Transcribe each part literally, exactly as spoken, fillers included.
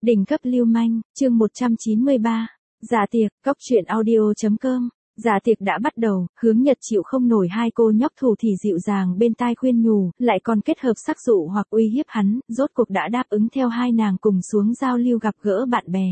Đỉnh cấp lưu manh, chương một trăm chín mươi ba. Dạ tiệc, cóc truyện audio.com. Dạ tiệc đã bắt đầu, Hướng Nhật chịu không nổi hai cô nhóc thủ thì dịu dàng bên tai khuyên nhủ, lại còn kết hợp sắc dụ hoặc uy hiếp hắn, rốt cuộc đã đáp ứng theo hai nàng cùng xuống giao lưu gặp gỡ bạn bè.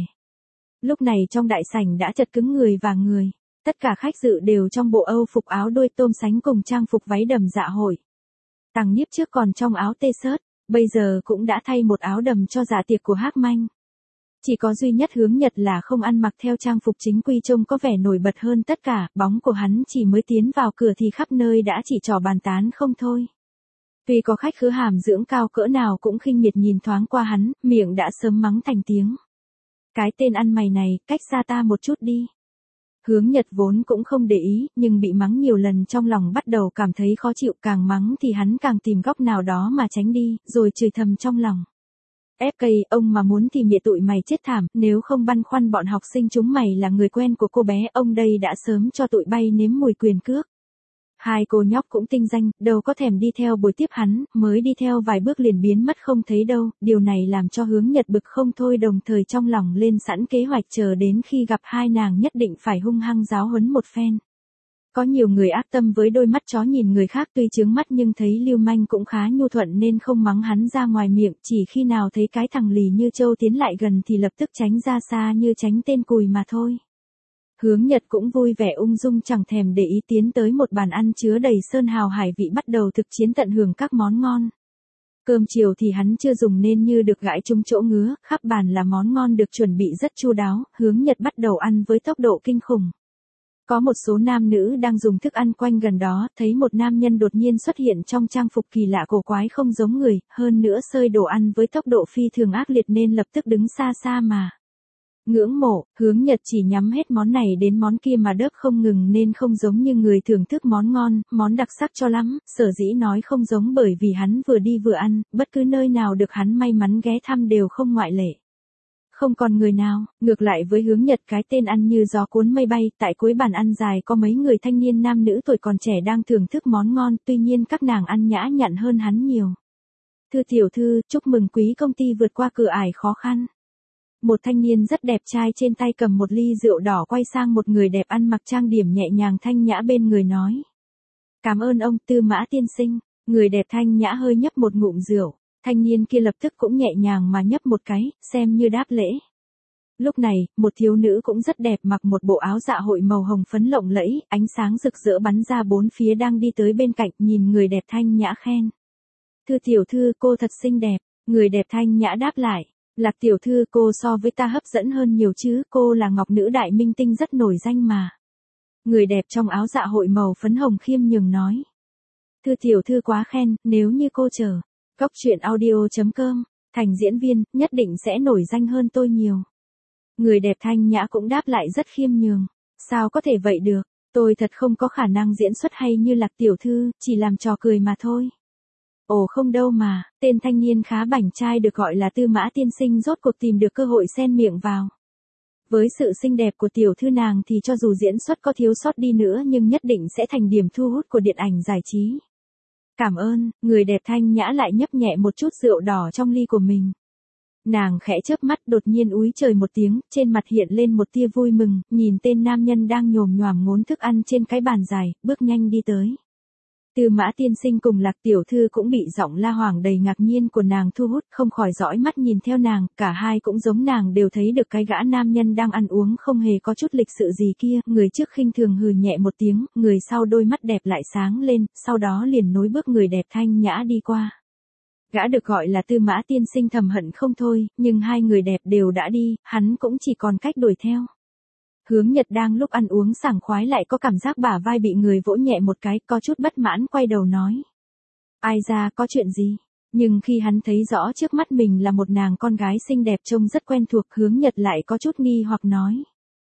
Lúc này trong đại sảnh đã chật cứng người và người, tất cả khách dự đều trong bộ Âu phục áo đuôi tôm sánh cùng trang phục váy đầm dạ hội. Tằng Nhiếp trước còn trong áo t-shirt, bây giờ cũng đã thay một áo đầm cho dạ tiệc của Hắc Manh. Chỉ có duy nhất Hướng Nhật là không ăn mặc theo trang phục chính quy trông có vẻ nổi bật hơn tất cả, bóng của hắn chỉ mới tiến vào cửa thì khắp nơi đã chỉ trỏ bàn tán không thôi. Tuy có khách khứa hàm dưỡng cao cỡ nào cũng khinh miệt nhìn thoáng qua hắn, miệng đã sớm mắng thành tiếng. Cái tên ăn mày này, cách xa ta một chút đi. Hướng Nhật vốn cũng không để ý, nhưng bị mắng nhiều lần trong lòng bắt đầu cảm thấy khó chịu, càng mắng thì hắn càng tìm góc nào đó mà tránh đi, rồi chửi thầm trong lòng. ép ca, ông mà muốn thì mẹ tụi mày chết thảm, nếu không băn khoăn bọn học sinh chúng mày là người quen của cô bé, ông đây đã sớm cho tụi bay nếm mùi quyền cước. Hai cô nhóc cũng tinh danh, đâu có thèm đi theo buổi tiếp hắn, mới đi theo vài bước liền biến mất không thấy đâu, điều này làm cho Hướng Nhật bực không thôi, đồng thời trong lòng lên sẵn kế hoạch chờ đến khi gặp hai nàng nhất định phải hung hăng giáo huấn một phen. Có nhiều người ác tâm với đôi mắt chó nhìn người khác, tuy chướng mắt nhưng thấy lưu manh cũng khá nhu thuận nên không mắng hắn ra ngoài miệng, chỉ khi nào thấy cái thằng lì như trâu tiến lại gần thì lập tức tránh ra xa như tránh tên cùi mà thôi. Hướng Nhật cũng vui vẻ ung dung chẳng thèm để ý tiến tới một bàn ăn chứa đầy sơn hào hải vị bắt đầu thực chiến tận hưởng các món ngon. Cơm chiều thì hắn chưa dùng nên như được gãi trúng chỗ ngứa, khắp bàn là món ngon được chuẩn bị rất chu đáo, Hướng Nhật bắt đầu ăn với tốc độ kinh khủng. Có một số nam nữ đang dùng thức ăn quanh gần đó, thấy một nam nhân đột nhiên xuất hiện trong trang phục kỳ lạ cổ quái không giống người, hơn nữa xơi đồ ăn với tốc độ phi thường ác liệt nên lập tức đứng xa xa mà ngưỡng mộ. Hướng Nhật chỉ nhắm hết món này đến món kia mà đớp không ngừng nên không giống như người thưởng thức món ngon, món đặc sắc cho lắm, sở dĩ nói không giống bởi vì hắn vừa đi vừa ăn, bất cứ nơi nào được hắn may mắn ghé thăm đều không ngoại lệ. Không còn người nào, ngược lại với Hướng Nhật cái tên ăn như gió cuốn mây bay, tại cuối bàn ăn dài có mấy người thanh niên nam nữ tuổi còn trẻ đang thưởng thức món ngon, tuy nhiên các nàng ăn nhã nhặn hơn hắn nhiều. Thưa tiểu thư, chúc mừng quý công ty vượt qua cửa ải khó khăn. Một thanh niên rất đẹp trai trên tay cầm một ly rượu đỏ quay sang một người đẹp ăn mặc trang điểm nhẹ nhàng thanh nhã bên người nói. Cảm ơn ông Tư Mã tiên sinh, người đẹp thanh nhã hơi nhấp một ngụm rượu. Thanh niên kia lập tức cũng nhẹ nhàng mà nhấp một cái, xem như đáp lễ. Lúc này, một thiếu nữ cũng rất đẹp mặc một bộ áo dạ hội màu hồng phấn lộng lẫy, ánh sáng rực rỡ bắn ra bốn phía đang đi tới bên cạnh, nhìn người đẹp thanh nhã khen. Thưa tiểu thư, cô thật xinh đẹp. Người đẹp thanh nhã đáp lại. Lạc tiểu thư, cô so với ta hấp dẫn hơn nhiều chứ, cô là ngọc nữ đại minh tinh rất nổi danh mà. Người đẹp trong áo dạ hội màu phấn hồng khiêm nhường nói. Thưa tiểu thư quá khen, nếu như cô chờ cóc truyện audio.com, thành diễn viên, nhất định sẽ nổi danh hơn tôi nhiều. Người đẹp thanh nhã cũng đáp lại rất khiêm nhường. Sao có thể vậy được, tôi thật không có khả năng diễn xuất hay như Lạc tiểu thư, chỉ làm trò cười mà thôi. Ồ không đâu mà, tên thanh niên khá bảnh trai được gọi là Tư Mã tiên sinh rốt cuộc tìm được cơ hội xen miệng vào. Với sự xinh đẹp của tiểu thư nàng thì cho dù diễn xuất có thiếu sót đi nữa nhưng nhất định sẽ thành điểm thu hút của điện ảnh giải trí. Cảm ơn, người đẹp thanh nhã lại nhấp nhẹ một chút rượu đỏ trong ly của mình. Nàng khẽ chớp mắt đột nhiên úi trời một tiếng, trên mặt hiện lên một tia vui mừng, nhìn tên nam nhân đang nhồm nhoàm ngốn thức ăn trên cái bàn dài, bước nhanh đi tới. Tư Mã tiên sinh cùng Lạc tiểu thư cũng bị giọng la hoảng đầy ngạc nhiên của nàng thu hút, không khỏi dõi mắt nhìn theo nàng, cả hai cũng giống nàng đều thấy được cái gã nam nhân đang ăn uống không hề có chút lịch sự gì kia, người trước khinh thường hừ nhẹ một tiếng, người sau đôi mắt đẹp lại sáng lên, sau đó liền nối bước người đẹp thanh nhã đi qua. Gã được gọi là Tư Mã tiên sinh thầm hận không thôi, nhưng hai người đẹp đều đã đi, hắn cũng chỉ còn cách đuổi theo. Hướng Nhật đang lúc ăn uống sảng khoái lại có cảm giác bả vai bị người vỗ nhẹ một cái, có chút bất mãn quay đầu nói. Ai ra, có chuyện gì? Nhưng khi hắn thấy rõ trước mắt mình là một nàng con gái xinh đẹp trông rất quen thuộc, Hướng Nhật lại có chút nghi hoặc nói.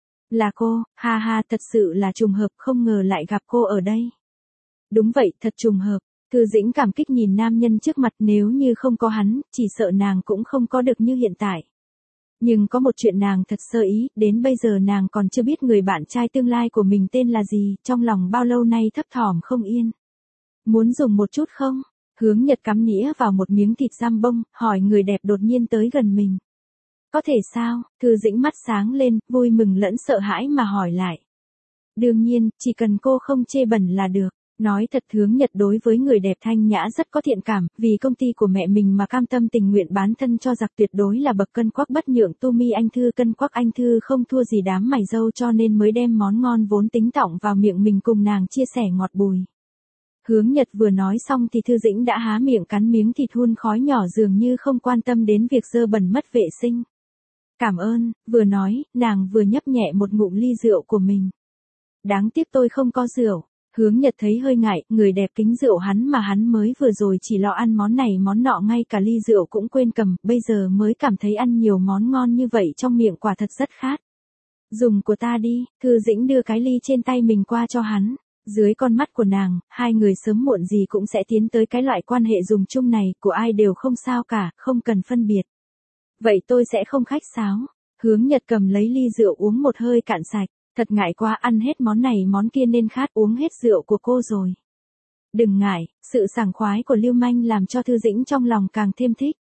Là cô, ha ha, thật sự là trùng hợp, không ngờ lại gặp cô ở đây. Đúng vậy, thật trùng hợp. Thư Dĩnh cảm kích nhìn nam nhân trước mặt, nếu như không có hắn, chỉ sợ nàng cũng không có được như hiện tại. Nhưng có một chuyện nàng thật sơ ý, đến bây giờ nàng còn chưa biết người bạn trai tương lai của mình tên là gì, trong lòng bao lâu nay thấp thỏm không yên. Muốn dùng một chút không? Hướng Nhật cắm nĩa vào một miếng thịt giam bông, hỏi người đẹp đột nhiên tới gần mình. Có thể sao? Thư Dĩnh mắt sáng lên, vui mừng lẫn sợ hãi mà hỏi lại. Đương nhiên, chỉ cần cô không chê bẩn là được. Nói thật Hướng Nhật đối với người đẹp thanh nhã rất có thiện cảm, vì công ty của mẹ mình mà cam tâm tình nguyện bán thân cho giặc tuyệt đối là bậc cân quắc bất nhượng. Tu Mi anh Thư cân quắc anh Thư không thua gì đám mày râu, cho nên mới đem món ngon vốn tính tọng vào miệng mình cùng nàng chia sẻ ngọt bùi. Hướng Nhật vừa nói xong thì Thư Dĩnh đã há miệng cắn miếng thịt hun khói nhỏ, dường như không quan tâm đến việc dơ bẩn mất vệ sinh. Cảm ơn, vừa nói, nàng vừa nhấp nhẹ một ngụm ly rượu của mình. Đáng tiếc tôi không có rượu. Hướng Nhật thấy hơi ngại, người đẹp kính rượu hắn mà hắn mới vừa rồi chỉ lo ăn món này món nọ, ngay cả ly rượu cũng quên cầm, bây giờ mới cảm thấy ăn nhiều món ngon như vậy trong miệng quả thật rất khát. Dùng của ta đi, Thư Dĩnh đưa cái ly trên tay mình qua cho hắn. Dưới con mắt của nàng, hai người sớm muộn gì cũng sẽ tiến tới cái loại quan hệ dùng chung này, của ai đều không sao cả, không cần phân biệt. Vậy tôi sẽ không khách sáo. Hướng Nhật cầm lấy ly rượu uống một hơi cạn sạch. Thật ngại quá, ăn hết món này món kia nên khát, uống hết rượu của cô rồi. Đừng ngại, sự sảng khoái của Lưu Manh làm cho Thư Dĩnh trong lòng càng thêm thích.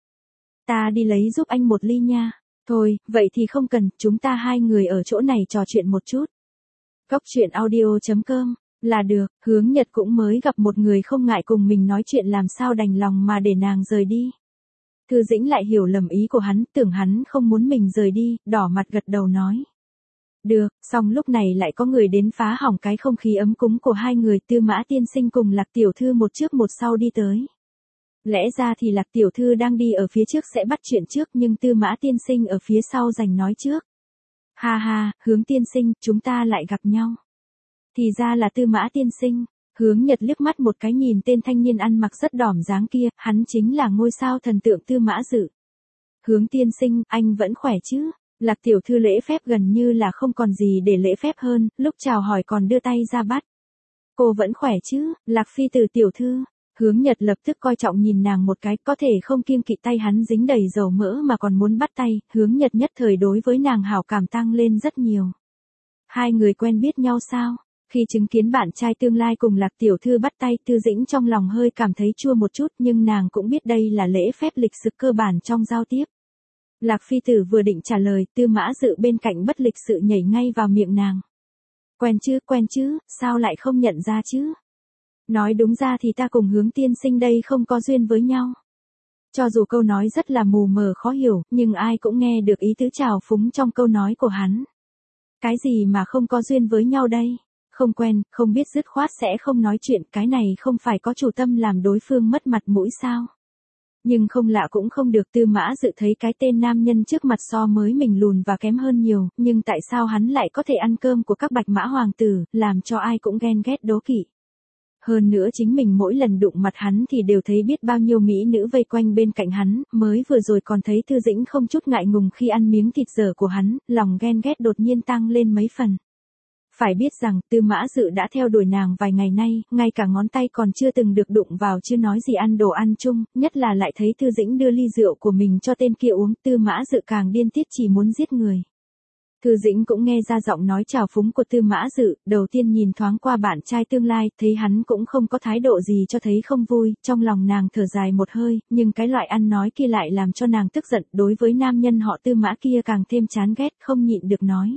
Ta đi lấy giúp anh một ly nha. Thôi, vậy thì không cần, chúng ta hai người ở chỗ này trò chuyện một chút. Cóc truyện audio chấm com, là được. Hướng Nhật cũng mới gặp một người không ngại cùng mình nói chuyện, làm sao đành lòng mà để nàng rời đi. Thư Dĩnh lại hiểu lầm ý của hắn, tưởng hắn không muốn mình rời đi, đỏ mặt gật đầu nói. Được, xong lúc này lại có người đến phá hỏng cái không khí ấm cúng của hai người. Tư Mã tiên sinh cùng Lạc tiểu thư một trước một sau đi tới. Lẽ ra thì Lạc tiểu thư đang đi ở phía trước sẽ bắt chuyện trước, nhưng Tư Mã tiên sinh ở phía sau giành nói trước. Ha ha, Hướng tiên sinh, chúng ta lại gặp nhau. Thì ra là Tư Mã tiên sinh. Hướng Nhật liếc mắt một cái nhìn tên thanh niên ăn mặc rất đỏm dáng kia, hắn chính là ngôi sao thần tượng Tư Mã Dự. Hướng tiên sinh, anh vẫn khỏe chứ? Lạc tiểu thư lễ phép gần như là không còn gì để lễ phép hơn, lúc chào hỏi còn đưa tay ra bắt. Cô vẫn khỏe chứ, Lạc phi tử tiểu thư. Hướng Nhật lập tức coi trọng nhìn nàng một cái, có thể không kiêng kỵ tay hắn dính đầy dầu mỡ mà còn muốn bắt tay. Hướng Nhật nhất thời đối với nàng hảo cảm tăng lên rất nhiều. Hai người quen biết nhau sao? Khi chứng kiến bạn trai tương lai cùng Lạc tiểu thư bắt tay, Thư Dĩnh trong lòng hơi cảm thấy chua một chút, nhưng nàng cũng biết đây là lễ phép lịch sự cơ bản trong giao tiếp. Lạc phi tử vừa định trả lời, Tư Mã Dự bên cạnh bất lịch sự nhảy ngay vào miệng nàng. Quen chứ, quen chứ, sao lại không nhận ra chứ? Nói đúng ra thì ta cùng Hướng tiên sinh đây không có duyên với nhau. Cho dù câu nói rất là mù mờ khó hiểu, nhưng ai cũng nghe được ý tứ trào phúng trong câu nói của hắn. Cái gì mà không có duyên với nhau đây? Không quen, không biết dứt khoát sẽ không nói chuyện, cái này không phải có chủ tâm làm đối phương mất mặt mũi sao? Nhưng không lạ cũng không được, Tư Mã Dự thấy cái tên nam nhân trước mặt so mới mình lùn và kém hơn nhiều, nhưng tại sao hắn lại có thể ăn cơm của các bạch mã hoàng tử, làm cho ai cũng ghen ghét đố kỵ. Hơn nữa chính mình mỗi lần đụng mặt hắn thì đều thấy biết bao nhiêu mỹ nữ vây quanh bên cạnh hắn, mới vừa rồi còn thấy Thư Dĩnh không chút ngại ngùng khi ăn miếng thịt dở của hắn, lòng ghen ghét đột nhiên tăng lên mấy phần. Phải biết rằng, Tư Mã Dự đã theo đuổi nàng vài ngày nay, ngay cả ngón tay còn chưa từng được đụng vào, chưa nói gì ăn đồ ăn chung, nhất là lại thấy Thư Dĩnh đưa ly rượu của mình cho tên kia uống, Tư Mã Dự càng điên tiết chỉ muốn giết người. Thư Dĩnh cũng nghe ra giọng nói trào phúng của Tư Mã Dự, đầu tiên nhìn thoáng qua bạn trai tương lai, thấy hắn cũng không có thái độ gì cho thấy không vui, trong lòng nàng thở dài một hơi, nhưng cái loại ăn nói kia lại làm cho nàng tức giận, đối với nam nhân họ Tư Mã kia càng thêm chán ghét, không nhịn được nói.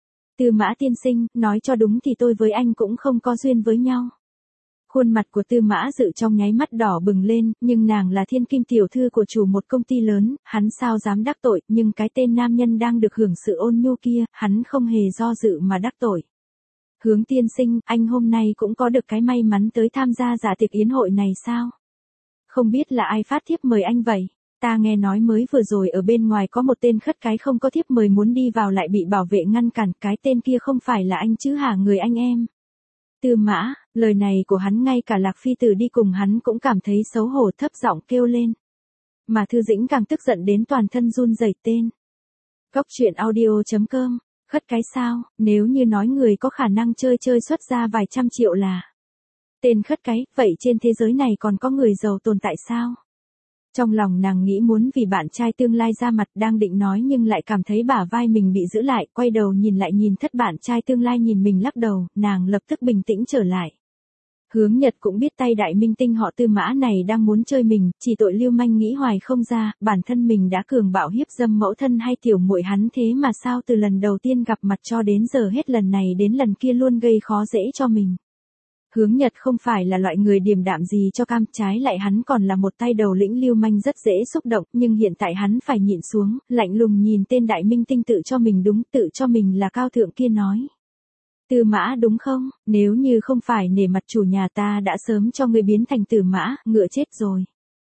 Tư Mã tiên sinh, nói cho đúng thì tôi với anh cũng không có duyên với nhau. Khuôn mặt của Tư Mã Dự trong nháy mắt đỏ bừng lên, nhưng nàng là thiên kim tiểu thư của chủ một công ty lớn, hắn sao dám đắc tội, nhưng cái tên nam nhân đang được hưởng sự ôn nhu kia, hắn không hề do dự mà đắc tội. Hướng tiên sinh, anh hôm nay cũng có được cái may mắn tới tham gia dạ tiệc yến hội này sao? Không biết là ai phát thiếp mời anh vậy? Ta nghe nói mới vừa rồi ở bên ngoài có một tên khất cái không có thiếp mời muốn đi vào lại bị bảo vệ ngăn cản, cái tên kia không phải là anh chứ hả người anh em? Tư Mã, lời này của hắn ngay cả Lạc phi tử đi cùng hắn cũng cảm thấy xấu hổ, thấp giọng kêu lên. Mà Thư Dĩnh càng tức giận đến toàn thân run rẩy. Tên Cóc truyện audio chấm com, khất cái sao, nếu như nói người có khả năng chơi chơi xuất ra vài trăm triệu là tên khất cái, vậy trên thế giới này còn có người giàu tồn tại sao? Trong lòng nàng nghĩ muốn vì bạn trai tương lai ra mặt, đang định nói nhưng lại cảm thấy bả vai mình bị giữ lại, quay đầu nhìn lại nhìn thất bạn trai tương lai nhìn mình lắc đầu, nàng lập tức bình tĩnh trở lại. Hướng Nhật cũng biết tay đại minh tinh họ Tư Mã này đang muốn chơi mình, chỉ tội lưu manh nghĩ hoài không ra, bản thân mình đã cường bạo hiếp dâm mẫu thân hay tiểu muội hắn thế mà sao từ lần đầu tiên gặp mặt cho đến giờ hết lần này đến lần kia luôn gây khó dễ cho mình. Hướng Nhật không phải là loại người điềm đạm gì cho cam, trái lại hắn còn là một tay đầu lĩnh lưu manh rất dễ xúc động, nhưng hiện tại hắn phải nhịn xuống, lạnh lùng nhìn tên đại minh tinh tự cho mình đúng, tự cho mình là cao thượng kia nói. Tư Mã đúng không, nếu như không phải nể mặt chủ nhà ta đã sớm cho ngươi biến thành Tử Mã, ngựa chết rồi.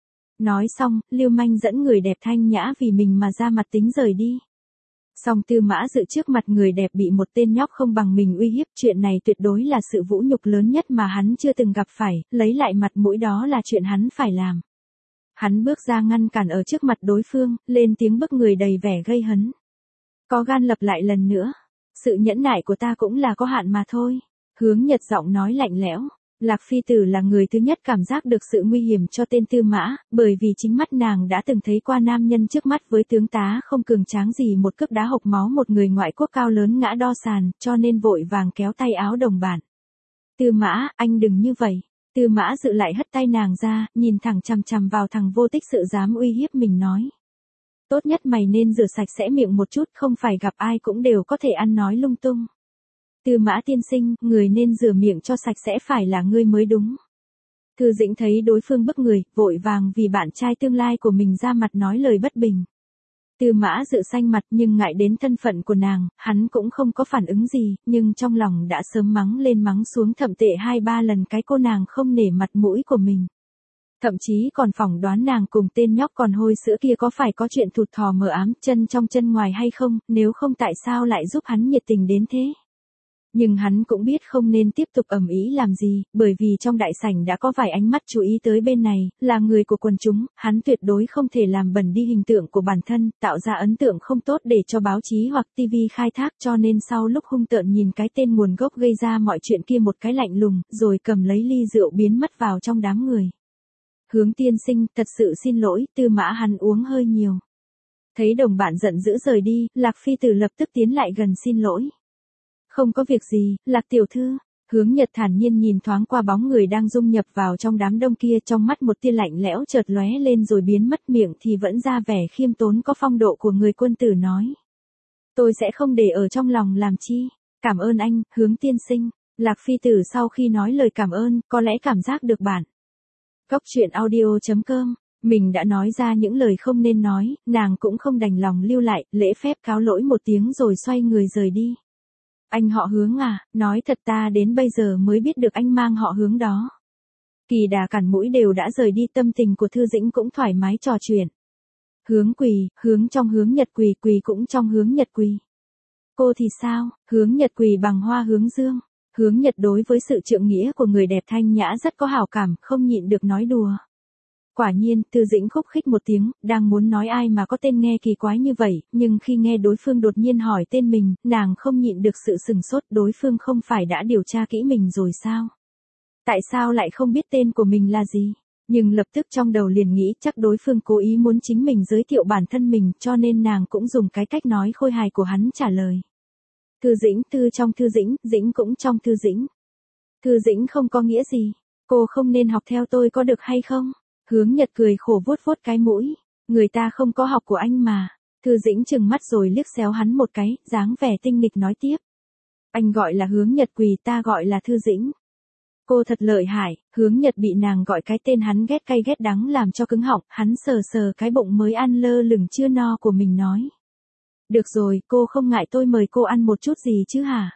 Nói xong, lưu manh dẫn người đẹp thanh nhã vì mình mà ra mặt tính rời đi. Song Tư Mã Dự trước mặt người đẹp bị một tên nhóc không bằng mình uy hiếp, chuyện này tuyệt đối là sự vũ nhục lớn nhất mà hắn chưa từng gặp phải, lấy lại mặt mũi đó là chuyện hắn phải làm. Hắn bước ra ngăn cản ở trước mặt đối phương, lên tiếng bức người đầy vẻ gây hấn. Có gan lập lại lần nữa. Sự nhẫn nại của ta cũng là có hạn mà thôi. Hướng Nhật giọng nói lạnh lẽo. Lạc Phi Tử là người thứ nhất cảm giác được sự nguy hiểm cho tên Tư Mã, bởi vì chính mắt nàng đã từng thấy qua nam nhân trước mắt với tướng tá không cường tráng gì một cước đá hộc máu một người ngoại quốc cao lớn ngã đo sàn, cho nên vội vàng kéo tay áo đồng bạn. Tư Mã, anh đừng như vậy. Tư Mã Dự lại hất tay nàng ra, nhìn thẳng chằm chằm vào thằng vô tích sự dám uy hiếp mình nói. Tốt nhất mày nên rửa sạch sẽ miệng một chút, không phải gặp ai cũng đều có thể ăn nói lung tung. Tư Mã tiên sinh, người nên rửa miệng cho sạch sẽ phải là ngươi mới đúng. Thư Dĩnh thấy đối phương bức người, vội vàng vì bạn trai tương lai của mình ra mặt nói lời bất bình. Tư Mã Dự xanh mặt nhưng ngại đến thân phận của nàng, hắn cũng không có phản ứng gì, nhưng trong lòng đã sớm mắng lên mắng xuống thậm tệ hai ba lần cái cô nàng không nể mặt mũi của mình. Thậm chí còn phỏng đoán nàng cùng tên nhóc còn hôi sữa kia có phải có chuyện thụt thò mờ ám chân trong chân ngoài hay không, nếu không tại sao lại giúp hắn nhiệt tình đến thế. Nhưng hắn cũng biết không nên tiếp tục ầm ĩ làm gì, bởi vì trong đại sảnh đã có vài ánh mắt chú ý tới bên này, là người của quần chúng, hắn tuyệt đối không thể làm bẩn đi hình tượng của bản thân, tạo ra ấn tượng không tốt để cho báo chí hoặc ti vi khai thác, cho nên sau lúc hung tợn nhìn cái tên nguồn gốc gây ra mọi chuyện kia một cái lạnh lùng, rồi cầm lấy ly rượu biến mất vào trong đám người. Hướng tiên sinh, thật sự xin lỗi, Tư Mã hắn uống hơi nhiều. Thấy đồng bạn giận dữ rời đi, Lạc Phi Tử lập tức tiến lại gần xin lỗi. Không có việc gì, Lạc tiểu thư. Hướng Nhật thản nhiên nhìn thoáng qua bóng người đang dung nhập vào trong đám đông kia, trong mắt một tia lạnh lẽo chợt lóe lên rồi biến mất, miệng thì vẫn ra vẻ khiêm tốn có phong độ của người quân tử nói. Tôi sẽ không để ở trong lòng làm chi. Cảm ơn anh, Hướng tiên sinh. Lạc Phi Tử sau khi nói lời cảm ơn, có lẽ cảm giác được bản. Góc truyện audio chấm com, mình đã nói ra những lời không nên nói, nàng cũng không đành lòng lưu lại, lễ phép cáo lỗi một tiếng rồi xoay người rời đi. Anh họ Hướng à, nói thật ta đến bây giờ mới biết được anh mang họ Hướng đó. Kỳ Đà cản mũi đều đã rời đi, tâm tình của Thư Dĩnh cũng thoải mái trò chuyện. Hướng Quỳ, Hướng trong Hướng Nhật Quỳ, Quỳ cũng trong Hướng Nhật Quỳ. Cô thì sao, Hướng Nhật Quỳ bằng hoa hướng dương. Hướng Nhật đối với sự trượng nghĩa của người đẹp thanh nhã rất có hảo cảm, không nhịn được nói đùa. Quả nhiên, Thư Dĩnh khúc khích một tiếng, đang muốn nói ai mà có tên nghe kỳ quái như vậy, nhưng khi nghe đối phương đột nhiên hỏi tên mình, nàng không nhịn được sự sừng sốt, đối phương không phải đã điều tra kỹ mình rồi sao? Tại sao lại không biết tên của mình là gì? Nhưng lập tức trong đầu liền nghĩ chắc đối phương cố ý muốn chính mình giới thiệu bản thân mình, cho nên nàng cũng dùng cái cách nói khôi hài của hắn trả lời. Thư Dĩnh, Thư trong Thư Dĩnh, Dĩnh cũng trong Thư Dĩnh. Thư Dĩnh không có nghĩa gì, cô không nên học theo tôi có được hay không? Hướng Nhật cười khổ vuốt vuốt cái mũi, người ta không có học của anh mà. Thư Dĩnh trừng mắt rồi liếc xéo hắn một cái, dáng vẻ tinh nghịch nói tiếp. Anh gọi là Hướng Nhật Quỳ, ta gọi là Thư Dĩnh. Cô thật lợi hại, Hướng Nhật bị nàng gọi cái tên hắn ghét cay ghét đắng làm cho cứng họng, hắn sờ sờ cái bụng mới ăn lơ lửng chưa no của mình nói. Được rồi, cô không ngại tôi mời cô ăn một chút gì chứ hả?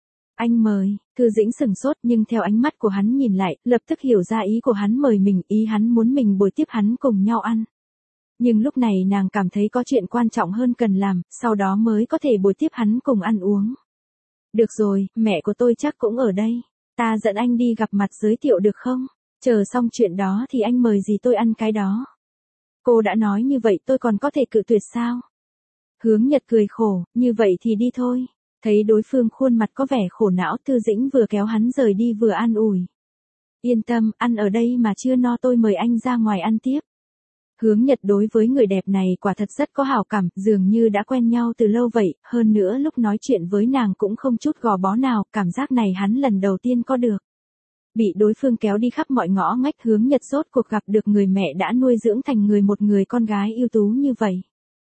Anh mời, Thư Dĩnh sừng sốt nhưng theo ánh mắt của hắn nhìn lại, lập tức hiểu ra ý của hắn mời mình, ý hắn muốn mình bồi tiếp hắn cùng nhau ăn. Nhưng lúc này nàng cảm thấy có chuyện quan trọng hơn cần làm, sau đó mới có thể bồi tiếp hắn cùng ăn uống. Được rồi, mẹ của tôi chắc cũng ở đây. Ta dẫn anh đi gặp mặt giới thiệu được không? Chờ xong chuyện đó thì anh mời gì tôi ăn cái đó. Cô đã nói như vậy tôi còn có thể cự tuyệt sao? Hướng Nhật cười khổ, như vậy thì đi thôi. Thấy đối phương khuôn mặt có vẻ khổ não, Thư Dĩnh vừa kéo hắn rời đi vừa an ủi. Yên tâm, ăn ở đây mà chưa no tôi mời anh ra ngoài ăn tiếp. Hướng Nhật đối với người đẹp này quả thật rất có hảo cảm, dường như đã quen nhau từ lâu vậy, hơn nữa lúc nói chuyện với nàng cũng không chút gò bó nào, cảm giác này hắn lần đầu tiên có được. Bị đối phương kéo đi khắp mọi ngõ ngách, Hướng Nhật rốt cuộc gặp được người mẹ đã nuôi dưỡng thành người một người con gái ưu tú như vậy.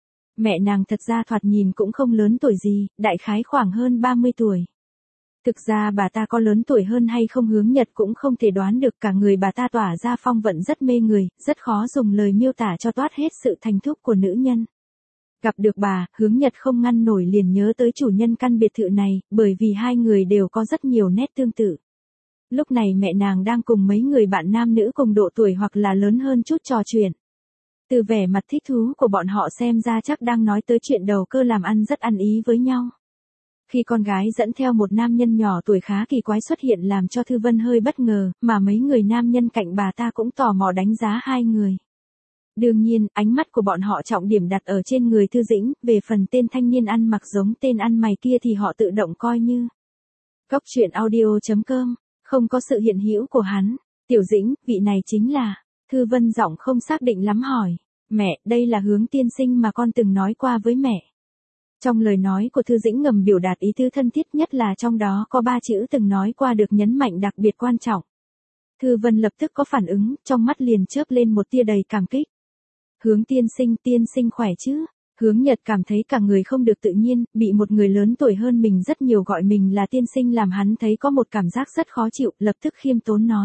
Mẹ nàng thật ra thoạt nhìn cũng không lớn tuổi gì, đại khái khoảng hơn ba mươi tuổi. Thực ra bà ta có lớn tuổi hơn hay không Hướng Nhật cũng không thể đoán được, cả người bà ta tỏa ra phong vận rất mê người, rất khó dùng lời miêu tả cho toát hết sự thành thục của nữ nhân. Gặp được bà, Hướng Nhật không ngăn nổi liền nhớ tới chủ nhân căn biệt thự này, bởi vì hai người đều có rất nhiều nét tương tự. Lúc này mẹ nàng đang cùng mấy người bạn nam nữ cùng độ tuổi hoặc là lớn hơn chút trò chuyện. Từ vẻ mặt thích thú của bọn họ xem ra chắc đang nói tới chuyện đầu cơ làm ăn rất ăn ý với nhau. Khi con gái dẫn theo một nam nhân nhỏ tuổi khá kỳ quái xuất hiện làm cho Thư Vân hơi bất ngờ, mà mấy người nam nhân cạnh bà ta cũng tò mò đánh giá hai người. Đương nhiên, ánh mắt của bọn họ trọng điểm đặt ở trên người Thư Dĩnh, về phần tên thanh niên ăn mặc giống tên ăn mày kia thì họ tự động coi như. Cóc truyện audio chấm com, không có sự hiện hữu của hắn. Tiểu Dĩnh, vị này chính là. Thư Vân giọng không xác định lắm hỏi. Mẹ, đây là Hướng tiên sinh mà con từng nói qua với mẹ. Trong lời nói của Thư Dĩnh ngầm biểu đạt ý tứ thân thiết, nhất là trong đó có ba chữ từng nói qua được nhấn mạnh đặc biệt quan trọng. Thư Vân lập tức có phản ứng, trong mắt liền chớp lên một tia đầy cảm kích. Hướng tiên sinh, tiên sinh khỏe chứ? Hướng Nhật cảm thấy cả người không được tự nhiên, bị một người lớn tuổi hơn mình rất nhiều gọi mình là tiên sinh làm hắn thấy có một cảm giác rất khó chịu, lập tức khiêm tốn nói.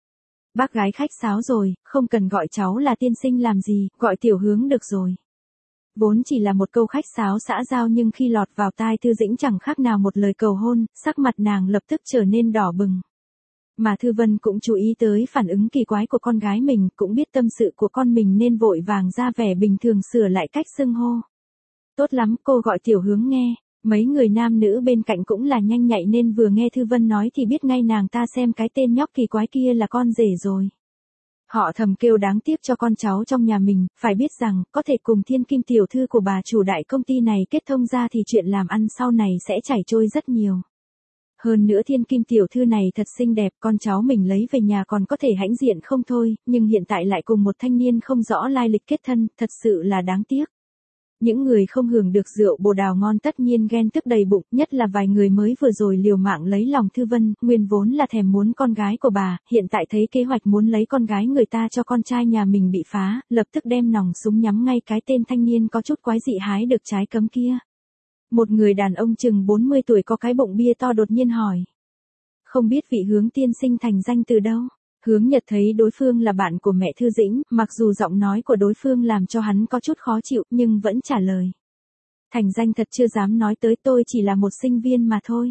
Bác gái khách sáo rồi, không cần gọi cháu là tiên sinh làm gì, gọi tiểu Hướng được rồi. Vốn chỉ là một câu khách sáo xã giao nhưng khi lọt vào tai Thư Dĩnh chẳng khác nào một lời cầu hôn, sắc mặt nàng lập tức trở nên đỏ bừng. Mà Thư Vân cũng chú ý tới phản ứng kỳ quái của con gái mình, cũng biết tâm sự của con mình nên vội vàng ra vẻ bình thường sửa lại cách xưng hô. Tốt lắm, cô gọi tiểu Hướng nghe. Mấy người nam nữ bên cạnh cũng là nhanh nhạy nên vừa nghe Thư Vân nói thì biết ngay nàng ta xem cái tên nhóc kỳ quái kia là con rể rồi. Họ thầm kêu đáng tiếc cho con cháu trong nhà mình, phải biết rằng, có thể cùng thiên kim tiểu thư của bà chủ đại công ty này kết thông ra thì chuyện làm ăn sau này sẽ chảy trôi rất nhiều. Hơn nữa thiên kim tiểu thư này thật xinh đẹp, con cháu mình lấy về nhà còn có thể hãnh diện không thôi, nhưng hiện tại lại cùng một thanh niên không rõ lai lịch kết thân, thật sự là đáng tiếc. Những người không hưởng được rượu bồ đào ngon tất nhiên ghen tức đầy bụng, nhất là vài người mới vừa rồi liều mạng lấy lòng Thư Vân, nguyên vốn là thèm muốn con gái của bà, hiện tại thấy kế hoạch muốn lấy con gái người ta cho con trai nhà mình bị phá, lập tức đem nòng súng nhắm ngay cái tên thanh niên có chút quái dị hái được trái cấm kia. Một người đàn ông chừng bốn mươi tuổi có cái bụng bia to đột nhiên hỏi. Không biết vị Hướng tiên sinh thành danh từ đâu? Hướng Nhật thấy đối phương là bạn của mẹ Thư Dĩnh, mặc dù giọng nói của đối phương làm cho hắn có chút khó chịu, nhưng vẫn trả lời. Thành danh thật chưa dám nói tới, tôi chỉ là một sinh viên mà thôi.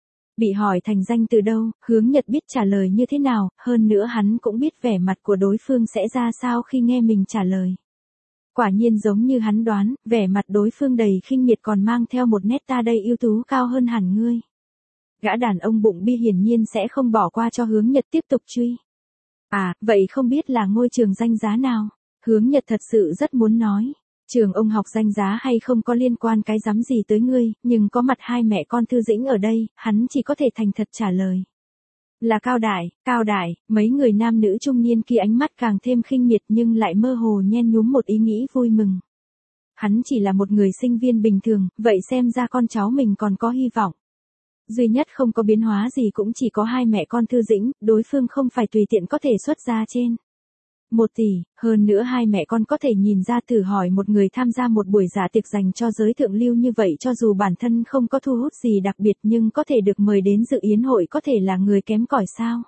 Bị hỏi thành danh từ đâu, Hướng Nhật biết trả lời như thế nào, hơn nữa hắn cũng biết vẻ mặt của đối phương sẽ ra sao khi nghe mình trả lời. Quả nhiên giống như hắn đoán, vẻ mặt đối phương đầy khinh miệt còn mang theo một nét ta đây ưu tú cao hơn hẳn ngươi. Gã đàn ông bụng bia hiển nhiên sẽ không bỏ qua cho Hướng Nhật tiếp tục truy. À, vậy không biết là ngôi trường danh giá nào? Hướng Nhật thật sự rất muốn nói. Trường ông học danh giá hay không có liên quan cái rắm gì tới ngươi, nhưng có mặt hai mẹ con Thư Dĩnh ở đây, hắn chỉ có thể thành thật trả lời. Là Cao Đại, Cao Đại, mấy người nam nữ trung niên kia ánh mắt càng thêm khinh miệt nhưng lại mơ hồ nhen nhúm một ý nghĩ vui mừng. Hắn chỉ là một người sinh viên bình thường, vậy xem ra con cháu mình còn có hy vọng. Duy nhất không có biến hóa gì cũng chỉ có hai mẹ con Thư Dĩnh, đối phương không phải tùy tiện có thể xuất ra trên một tỷ, hơn nữa hai mẹ con có thể nhìn ra thử hỏi một người tham gia một buổi dạ tiệc dành cho giới thượng lưu như vậy cho dù bản thân không có thu hút gì đặc biệt nhưng có thể được mời đến dự yến hội có thể là người kém cỏi sao.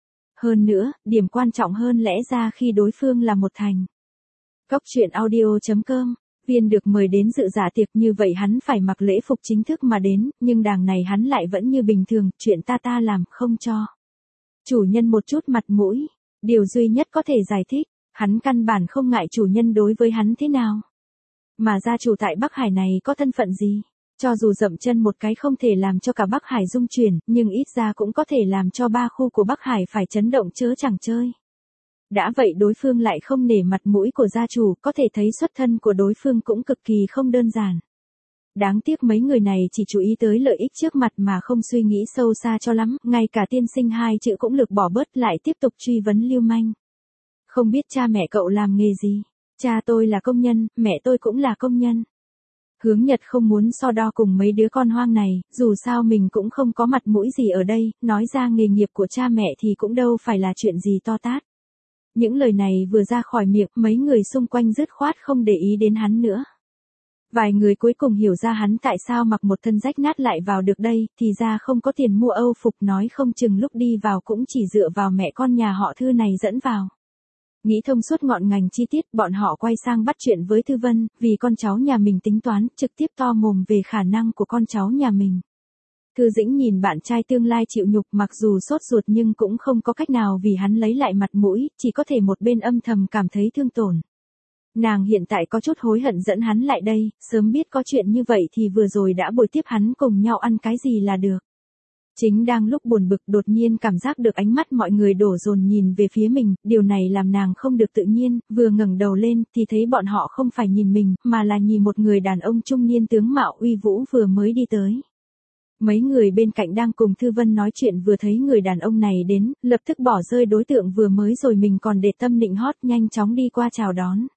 Hơn nữa, điểm quan trọng hơn lẽ ra khi đối phương là một thành. Cóc truyện audio chấm com, viên được mời đến dự dạ tiệc như vậy hắn phải mặc lễ phục chính thức mà đến, nhưng đàng này hắn lại vẫn như bình thường, chuyện ta ta làm không cho chủ nhân một chút mặt mũi. Điều duy nhất có thể giải thích, hắn căn bản không ngại chủ nhân đối với hắn thế nào. Mà gia chủ tại Bắc Hải này có thân phận gì? Cho dù dậm chân một cái không thể làm cho cả Bắc Hải rung chuyển, nhưng ít ra cũng có thể làm cho ba khu của Bắc Hải phải chấn động chớ chẳng chơi. Đã vậy đối phương lại không nể mặt mũi của gia chủ, có thể thấy xuất thân của đối phương cũng cực kỳ không đơn giản. Đáng tiếc mấy người này chỉ chú ý tới lợi ích trước mặt mà không suy nghĩ sâu xa cho lắm, ngay cả tiên sinh hai chữ cũng lược bỏ bớt lại tiếp tục truy vấn lưu manh. Không biết cha mẹ cậu làm nghề gì? Cha tôi là công nhân, mẹ tôi cũng là công nhân. Hướng Nhật không muốn so đo cùng mấy đứa con hoang này, dù sao mình cũng không có mặt mũi gì ở đây, nói ra nghề nghiệp của cha mẹ thì cũng đâu phải là chuyện gì to tát. Những lời này vừa ra khỏi miệng, mấy người xung quanh dứt khoát không để ý đến hắn nữa. Vài người cuối cùng hiểu ra hắn tại sao mặc một thân rách nát lại vào được đây, thì ra không có tiền mua âu phục, nói không chừng lúc đi vào cũng chỉ dựa vào mẹ con nhà họ Thư này dẫn vào. Nghĩ thông suốt ngọn ngành chi tiết, bọn họ quay sang bắt chuyện với Thư Vân, vì con cháu nhà mình tính toán, trực tiếp to mồm về khả năng của con cháu nhà mình. Thư Dĩnh nhìn bạn trai tương lai chịu nhục, mặc dù sốt ruột nhưng cũng không có cách nào vì hắn lấy lại mặt mũi, chỉ có thể một bên âm thầm cảm thấy thương tổn. Nàng hiện tại có chút hối hận dẫn hắn lại đây, sớm biết có chuyện như vậy thì vừa rồi đã bồi tiếp hắn cùng nhau ăn cái gì là được. Chính đang lúc buồn bực đột nhiên cảm giác được ánh mắt mọi người đổ dồn nhìn về phía mình, điều này làm nàng không được tự nhiên, vừa ngẩng đầu lên thì thấy bọn họ không phải nhìn mình, mà là nhìn một người đàn ông trung niên tướng mạo uy vũ vừa mới đi tới. Mấy người bên cạnh đang cùng Thư Vân nói chuyện vừa thấy người đàn ông này đến, lập tức bỏ rơi đối tượng vừa mới rồi mình còn để tâm nịnh hót, nhanh chóng đi qua chào đón.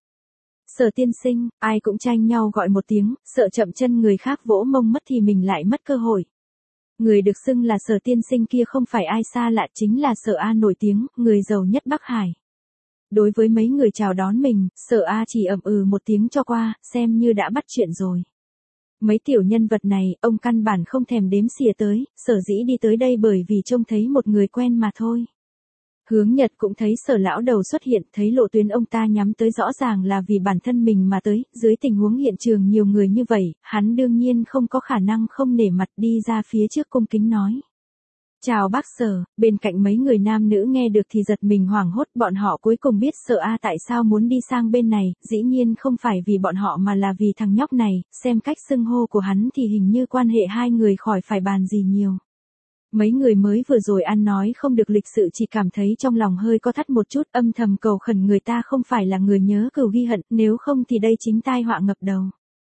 Sở tiên sinh, ai cũng tranh nhau gọi một tiếng, sợ chậm chân người khác vỗ mông mất thì mình lại mất cơ hội. Người được xưng là Sở tiên sinh kia không phải ai xa lạ, chính là Sở A nổi tiếng, người giàu nhất Bắc Hải. Đối với mấy người chào đón mình, Sở A chỉ ậm ừ một tiếng cho qua, xem như đã bắt chuyện rồi. Mấy tiểu nhân vật này, ông căn bản không thèm đếm xỉa tới, sở dĩ đi tới đây bởi vì trông thấy một người quen mà thôi. Hướng Nhật cũng thấy Sở lão đầu xuất hiện, thấy lộ tuyến ông ta nhắm tới rõ ràng là vì bản thân mình mà tới, dưới tình huống hiện trường nhiều người như vậy, hắn đương nhiên không có khả năng không nể mặt đi ra phía trước cung kính nói. Chào bác Sở, bên cạnh mấy người nam nữ nghe được thì giật mình hoảng hốt, bọn họ cuối cùng biết Sở A tại sao muốn đi sang bên này, dĩ nhiên không phải vì bọn họ mà là vì thằng nhóc này, xem cách xưng hô của hắn thì hình như quan hệ hai người khỏi phải bàn gì nhiều. Mấy người mới vừa rồi ăn nói không được lịch sự chỉ cảm thấy trong lòng hơi có thắt một chút, âm thầm cầu khẩn người ta không phải là người nhớ cừu ghi hận, nếu không thì đây chính tai họa ngập đầu.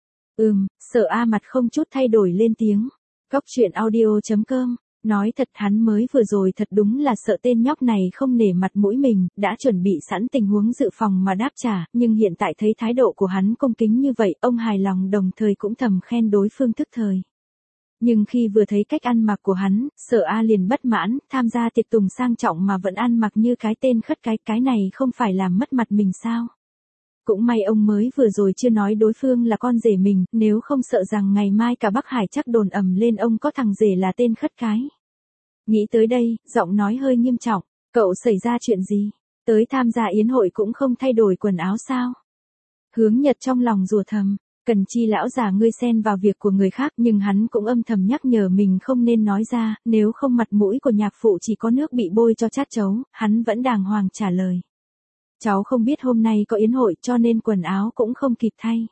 Ừm, Sở A mặt không chút thay đổi lên tiếng. Cóc truyện audio chấm com. Nói thật hắn mới vừa rồi thật đúng là sợ tên nhóc này không nể mặt mũi mình, đã chuẩn bị sẵn tình huống dự phòng mà đáp trả, nhưng hiện tại thấy thái độ của hắn cung kính như vậy, ông hài lòng đồng thời cũng thầm khen đối phương thức thời. Nhưng khi vừa thấy cách ăn mặc của hắn, Sở A liền bất mãn, tham gia tiệc tùng sang trọng mà vẫn ăn mặc như cái tên khất cái, cái này không phải làm mất mặt mình sao? Cũng may ông mới vừa rồi chưa nói đối phương là con rể mình, nếu không sợ rằng ngày mai cả Bắc Hải chắc đồn ầm lên ông có thằng rể là tên khất cái. Nghĩ tới đây, giọng nói hơi nghiêm trọng, cậu xảy ra chuyện gì? Tới tham gia yến hội cũng không thay đổi quần áo sao? Hướng Nhật trong lòng rủa thầm, cần chi lão già ngươi xen vào việc của người khác, nhưng hắn cũng âm thầm nhắc nhở mình không nên nói ra, nếu không mặt mũi của nhạc phụ chỉ có nước bị bôi cho chát chấu, hắn vẫn đàng hoàng trả lời. Cháu không biết hôm nay có yến hội cho nên quần áo cũng không kịp thay.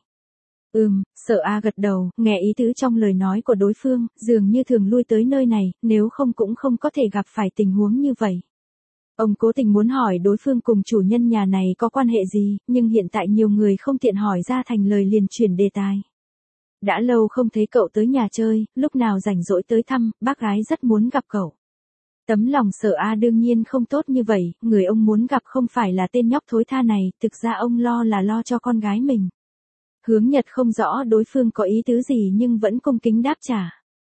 Ừm, Sở A gật đầu, nghe ý tứ trong lời nói của đối phương, dường như thường lui tới nơi này, nếu không cũng không có thể gặp phải tình huống như vậy. Ông cố tình muốn hỏi đối phương cùng chủ nhân nhà này có quan hệ gì, nhưng hiện tại nhiều người không tiện hỏi ra thành lời liền chuyển đề tài. Đã lâu không thấy cậu tới nhà chơi, lúc nào rảnh rỗi tới thăm, bác gái rất muốn gặp cậu. Tấm lòng Sở A đương nhiên không tốt như vậy, người ông muốn gặp không phải là tên nhóc thối tha này, thực ra ông lo là lo cho con gái mình. Hướng Nhật không rõ đối phương có ý tứ gì nhưng vẫn cung kính đáp trả.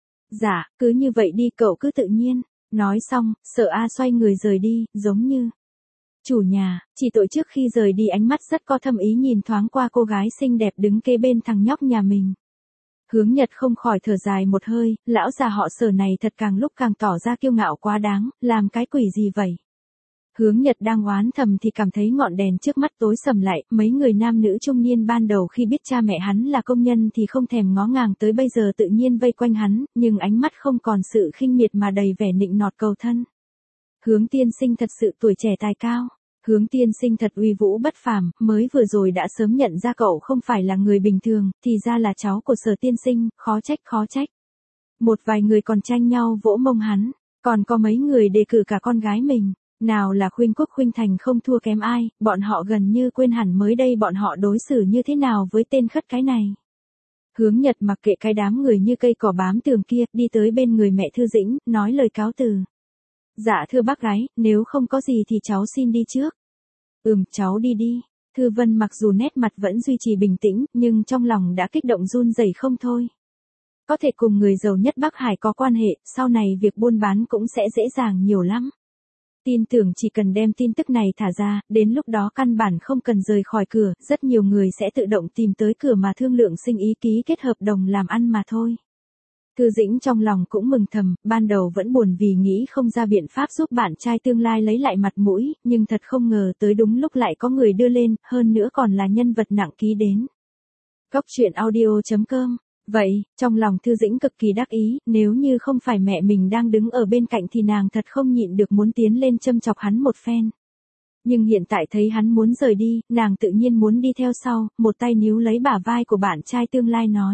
Dạ, cứ như vậy đi cậu cứ tự nhiên. Nói xong, Sở A xoay người rời đi, giống như. Chủ nhà, chỉ tội trước khi rời đi ánh mắt rất có thâm ý nhìn thoáng qua cô gái xinh đẹp đứng kế bên thằng nhóc nhà mình. Hướng Nhật không khỏi thở dài một hơi, lão già họ Sở này thật càng lúc càng tỏ ra kiêu ngạo quá đáng, làm cái quỷ gì vậy? Hướng Nhật đang oán thầm thì cảm thấy ngọn đèn trước mắt tối sầm lại, mấy người nam nữ trung niên ban đầu khi biết cha mẹ hắn là công nhân thì không thèm ngó ngàng tới bây giờ tự nhiên vây quanh hắn, nhưng ánh mắt không còn sự khinh miệt mà đầy vẻ nịnh nọt cầu thân. Hướng tiên sinh thật sự tuổi trẻ tài cao. Hướng tiên sinh thật uy vũ bất phàm, mới vừa rồi đã sớm nhận ra cậu không phải là người bình thường, thì ra là cháu của Sở tiên sinh, khó trách khó trách. Một vài người còn tranh nhau vỗ mông hắn, còn có mấy người đề cử cả con gái mình. Nào là Khuynh Quốc Khuynh Thành không thua kém ai, bọn họ gần như quên hẳn mới đây bọn họ đối xử như thế nào với tên khất cái này. Hướng Nhật mặc kệ cái đám người như cây cỏ bám tường kia, đi tới bên người mẹ Thư Dĩnh, nói lời cáo từ. Dạ thưa bác gái, nếu không có gì thì cháu xin đi trước. Ừm, cháu đi đi. Thư Vân mặc dù nét mặt vẫn duy trì bình tĩnh, nhưng trong lòng đã kích động run rẩy không thôi. Có thể cùng người giàu nhất Bắc Hải có quan hệ, sau này việc buôn bán cũng sẽ dễ dàng nhiều lắm. Tin tưởng chỉ cần đem tin tức này thả ra, đến lúc đó căn bản không cần rời khỏi cửa, rất nhiều người sẽ tự động tìm tới cửa mà thương lượng sinh ý ký kết hợp đồng làm ăn mà thôi. Thư Dĩnh trong lòng cũng mừng thầm, ban đầu vẫn buồn vì nghĩ không ra biện pháp giúp bạn trai tương lai lấy lại mặt mũi, nhưng thật không ngờ tới đúng lúc lại có người đưa lên, hơn nữa còn là nhân vật nặng ký đến. Góc truyện audio chấm com. Vậy, trong lòng Thư Dĩnh cực kỳ đắc ý, nếu như không phải mẹ mình đang đứng ở bên cạnh thì nàng thật không nhịn được muốn tiến lên châm chọc hắn một phen. Nhưng hiện tại thấy hắn muốn rời đi, nàng tự nhiên muốn đi theo sau, một tay níu lấy bả vai của bạn trai tương lai nói.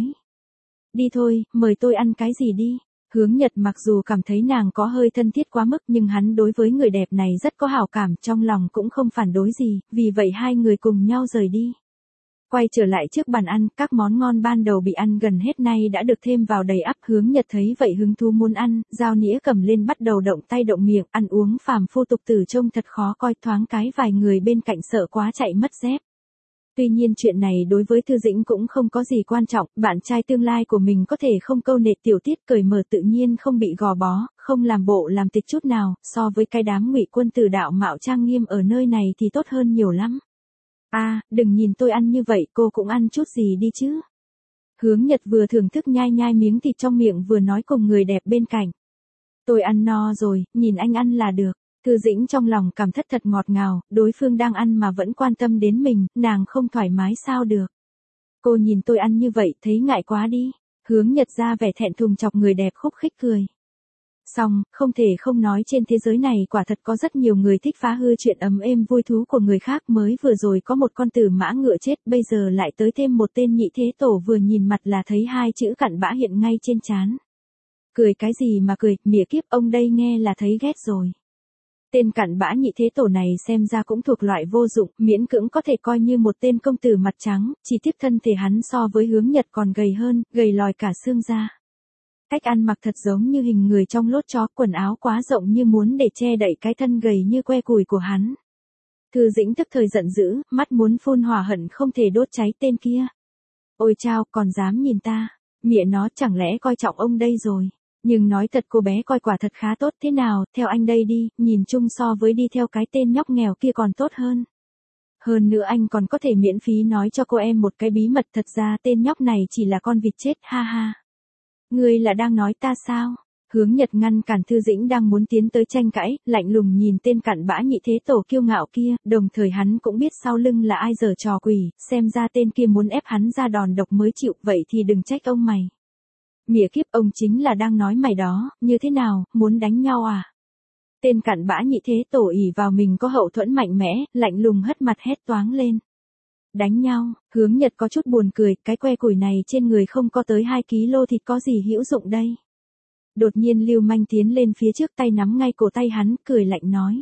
Đi thôi, mời tôi ăn cái gì đi. Hướng Nhật mặc dù cảm thấy nàng có hơi thân thiết quá mức nhưng hắn đối với người đẹp này rất có hảo cảm, trong lòng cũng không phản đối gì, vì vậy hai người cùng nhau rời đi. Quay trở lại trước bàn ăn, các món ngon ban đầu bị ăn gần hết nay đã được thêm vào đầy ắp. Hướng Nhật thấy vậy hứng thú muốn ăn, dao nĩa cầm lên bắt đầu động tay động miệng, ăn uống phàm phu tục tử trông thật khó coi, thoáng cái vài người bên cạnh sợ quá chạy mất dép. Tuy nhiên chuyện này đối với Thư Dĩnh cũng không có gì quan trọng, bạn trai tương lai của mình có thể không câu nệ tiểu tiết cởi mở tự nhiên không bị gò bó, không làm bộ làm tịch chút nào, so với cái đám ngụy quân tử đạo mạo trang nghiêm ở nơi này thì tốt hơn nhiều lắm. A, à, đừng nhìn tôi ăn như vậy, cô cũng ăn chút gì đi chứ. Hướng Nhật vừa thưởng thức nhai nhai miếng thịt trong miệng vừa nói cùng người đẹp bên cạnh. Tôi ăn no rồi, nhìn anh ăn là được. Thư Dĩnh trong lòng cảm thất thật ngọt ngào, đối phương đang ăn mà vẫn quan tâm đến mình, nàng không thoải mái sao được. Cô nhìn tôi ăn như vậy thấy ngại quá đi. Hướng Nhật ra vẻ thẹn thùng chọc người đẹp khúc khích cười. Xong, không thể không nói trên thế giới này quả thật có rất nhiều người thích phá hư chuyện ấm êm vui thú của người khác, mới vừa rồi có một con tử mã ngựa chết, bây giờ lại tới thêm một tên nhị thế tổ, vừa nhìn mặt là thấy hai chữ cặn bã hiện ngay trên trán. Cười cái gì mà cười, mỉa kiếp, ông đây nghe là thấy ghét rồi. Tên cặn bã nhị thế tổ này xem ra cũng thuộc loại vô dụng, miễn cưỡng có thể coi như một tên công tử mặt trắng, chỉ tiếc thân thể hắn so với Hướng Nhật còn gầy hơn, gầy lòi cả xương ra. Cách ăn mặc thật giống như hình người trong lốt chó, quần áo quá rộng như muốn để che đậy cái thân gầy như que củi của hắn. Thư Dĩnh tức thời giận dữ, mắt muốn phun hỏa hận không thể đốt cháy tên kia. Ôi chao, còn dám nhìn ta, mẹ nó chẳng lẽ coi trọng ông đây rồi. Nhưng nói thật cô bé coi quả thật khá tốt, thế nào, theo anh đây đi, nhìn chung so với đi theo cái tên nhóc nghèo kia còn tốt hơn. Hơn nữa anh còn có thể miễn phí nói cho cô em một cái bí mật, thật ra tên nhóc này chỉ là con vịt chết, ha ha. Ngươi là đang nói ta sao? Hướng Nhật ngăn cản Thư Dĩnh đang muốn tiến tới tranh cãi, lạnh lùng nhìn tên cặn bã nhị thế tổ kiêu ngạo kia, đồng thời hắn cũng biết sau lưng là ai giở trò quỷ, xem ra tên kia muốn ép hắn ra đòn độc mới chịu, vậy thì đừng trách ông mày. Mỉa kiếp, ông chính là đang nói mày đó, như thế nào, muốn đánh nhau à? Tên cặn bã nhị thế tổ ỷ vào mình có hậu thuẫn mạnh mẽ, lạnh lùng hất mặt hét toáng lên. Đánh nhau, Hướng Nhật có chút buồn cười, cái que củi này trên người không có tới hai ki lô thịt có gì hữu dụng đây. Đột nhiên Lưu Manh tiến lên phía trước, tay nắm ngay cổ tay hắn, cười lạnh nói.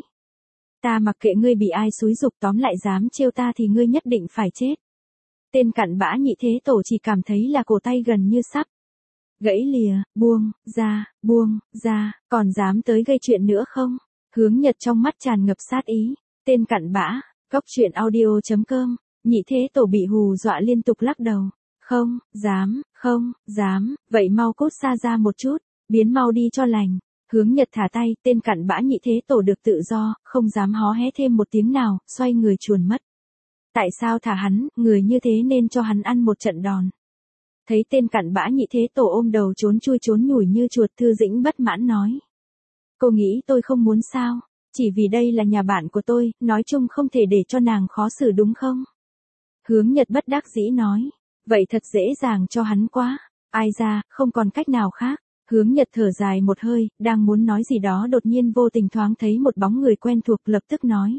Ta mặc kệ ngươi bị ai xúi giục, tóm lại dám trêu ta thì ngươi nhất định phải chết. Tên cặn bã nhị thế tổ chỉ cảm thấy là cổ tay gần như sắp gãy lìa, buông, ra, buông, ra, còn dám tới gây chuyện nữa không? Hướng Nhật trong mắt tràn ngập sát ý, tên cặn bã, góc truyện audio chấm com, nhị thế tổ bị hù dọa liên tục lắc đầu. Không, dám, không, dám, vậy mau cút xa ra một chút, biến mau đi cho lành. Hướng Nhật thả tay, tên cặn bã nhị thế tổ được tự do, không dám hó hé thêm một tiếng nào, xoay người chuồn mất. Tại sao thả hắn, người như thế nên cho hắn ăn một trận đòn. Thấy tên cặn bã nhị thế tổ ôm đầu trốn chui trốn nhủi như chuột, Thư Dĩnh bất mãn nói. Cô nghĩ tôi không muốn sao, chỉ vì đây là nhà bạn của tôi, nói chung không thể để cho nàng khó xử đúng không? Hướng Nhật bất đắc dĩ nói, vậy thật dễ dàng cho hắn quá, ai ra, không còn cách nào khác. Hướng Nhật thở dài một hơi, đang muốn nói gì đó đột nhiên vô tình thoáng thấy một bóng người quen thuộc, lập tức nói.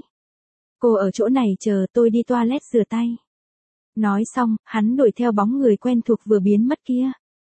Cô ở chỗ này chờ, tôi đi toilet rửa tay. Nói xong, hắn đuổi theo bóng người quen thuộc vừa biến mất kia.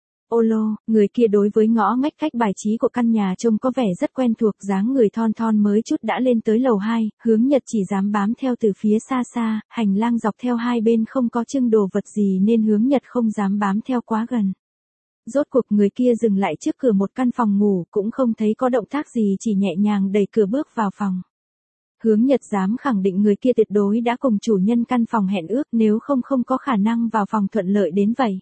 Ô lô, người kia đối với ngõ ngách cách bài trí của căn nhà trông có vẻ rất quen thuộc, dáng người thon thon mới chút đã lên tới lầu hai, Hướng Nhật chỉ dám bám theo từ phía xa xa, hành lang dọc theo hai bên không có trưng đồ vật gì nên Hướng Nhật không dám bám theo quá gần. Rốt cuộc người kia dừng lại trước cửa một căn phòng ngủ, cũng không thấy có động tác gì, chỉ nhẹ nhàng đẩy cửa bước vào phòng. Hướng Nhật dám khẳng định người kia tuyệt đối đã cùng chủ nhân căn phòng hẹn ước, nếu không không có khả năng vào phòng thuận lợi đến vậy.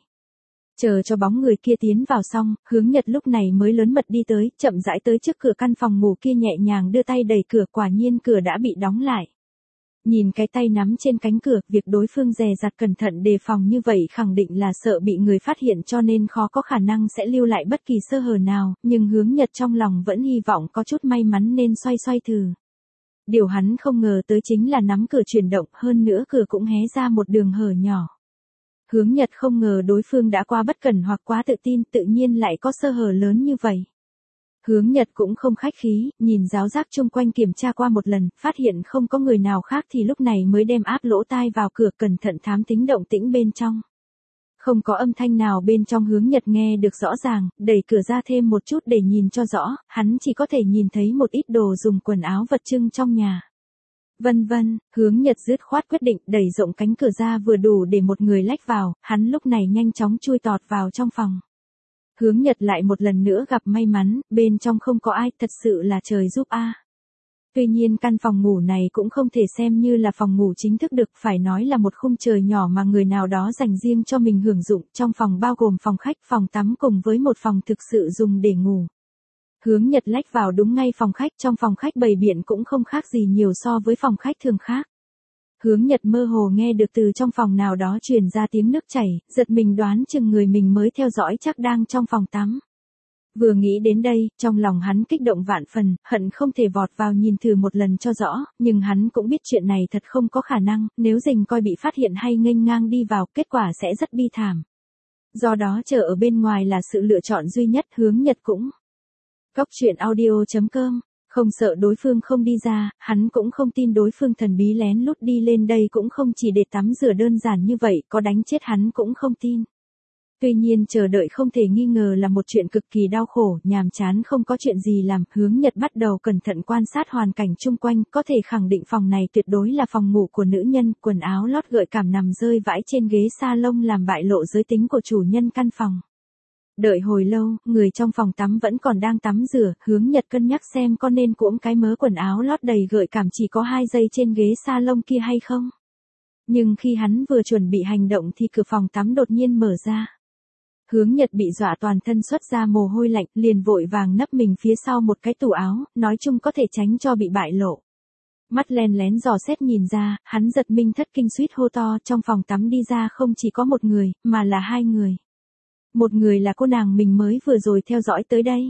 Chờ cho bóng người kia tiến vào xong, Hướng Nhật lúc này mới lớn mật đi tới, chậm rãi tới trước cửa căn phòng ngủ kia, nhẹ nhàng đưa tay đẩy cửa, quả nhiên cửa đã bị đóng lại. Nhìn cái tay nắm trên cánh cửa, việc đối phương dè dặt cẩn thận đề phòng như vậy khẳng định là sợ bị người phát hiện, cho nên khó có khả năng sẽ lưu lại bất kỳ sơ hở nào, nhưng Hướng Nhật trong lòng vẫn hy vọng có chút may mắn nên xoay xoay thử. Điều hắn không ngờ tới chính là nắm cửa chuyển động, hơn nữa cửa cũng hé ra một đường hở nhỏ. Hướng Nhật không ngờ đối phương đã quá bất cẩn hoặc quá tự tin, tự nhiên lại có sơ hở lớn như vậy. Hướng Nhật cũng không khách khí, nhìn giáo giác chung quanh kiểm tra qua một lần, phát hiện không có người nào khác thì lúc này mới đem áp lỗ tai vào cửa, cẩn thận thám thính động tĩnh bên trong. Không có âm thanh nào bên trong, Hướng Nhật nghe được rõ ràng, đẩy cửa ra thêm một chút để nhìn cho rõ, hắn chỉ có thể nhìn thấy một ít đồ dùng quần áo vật trưng trong nhà. Vân vân, Hướng Nhật dứt khoát quyết định đẩy rộng cánh cửa ra vừa đủ để một người lách vào, hắn lúc này nhanh chóng chui tọt vào trong phòng. Hướng Nhật lại một lần nữa gặp may mắn, bên trong không có ai, thật sự là trời giúp a. Tuy nhiên căn phòng ngủ này cũng không thể xem như là phòng ngủ chính thức được, phải nói là một khung trời nhỏ mà người nào đó dành riêng cho mình hưởng dụng, trong phòng bao gồm phòng khách, phòng tắm cùng với một phòng thực sự dùng để ngủ. Hướng Nhật lách vào đúng ngay phòng khách, trong phòng khách bày biện cũng không khác gì nhiều so với phòng khách thường khác. Hướng Nhật mơ hồ nghe được từ trong phòng nào đó truyền ra tiếng nước chảy, giật mình đoán chừng người mình mới theo dõi chắc đang trong phòng tắm. Vừa nghĩ đến đây, trong lòng hắn kích động vạn phần, hận không thể vọt vào nhìn thử một lần cho rõ, nhưng hắn cũng biết chuyện này thật không có khả năng, nếu rình coi bị phát hiện hay nghênh ngang đi vào, kết quả sẽ rất bi thảm. Do đó chờ ở bên ngoài là sự lựa chọn duy nhất. Hướng Nhật cũng Cóc truyện audio chấm com Không sợ đối phương không đi ra, hắn cũng không tin đối phương thần bí lén lút đi lên đây cũng không chỉ để tắm rửa đơn giản như vậy, có đánh chết hắn cũng không tin. Tuy nhiên chờ đợi không thể nghi ngờ là một chuyện cực kỳ đau khổ, nhàm chán không có chuyện gì làm, Hướng Nhật bắt đầu cẩn thận quan sát hoàn cảnh chung quanh, có thể khẳng định phòng này tuyệt đối là phòng ngủ của nữ nhân, quần áo lót gợi cảm nằm rơi vãi trên ghế salon làm bại lộ giới tính của chủ nhân căn phòng. Đợi hồi lâu, người trong phòng tắm vẫn còn đang tắm rửa, Hướng Nhật cân nhắc xem có nên cuỗm cái mớ quần áo lót đầy gợi cảm chỉ có hai giây trên ghế salon kia hay không. Nhưng khi hắn vừa chuẩn bị hành động thì cửa phòng tắm đột nhiên mở ra. Hướng Nhật bị dọa toàn thân xuất ra mồ hôi lạnh, liền vội vàng nấp mình phía sau một cái tủ áo, nói chung có thể tránh cho bị bại lộ. Mắt len lén dò xét nhìn ra, hắn giật mình thất kinh suýt hô to, trong phòng tắm đi ra không chỉ có một người, mà là hai người. Một người là cô nàng mình mới vừa rồi theo dõi tới đây.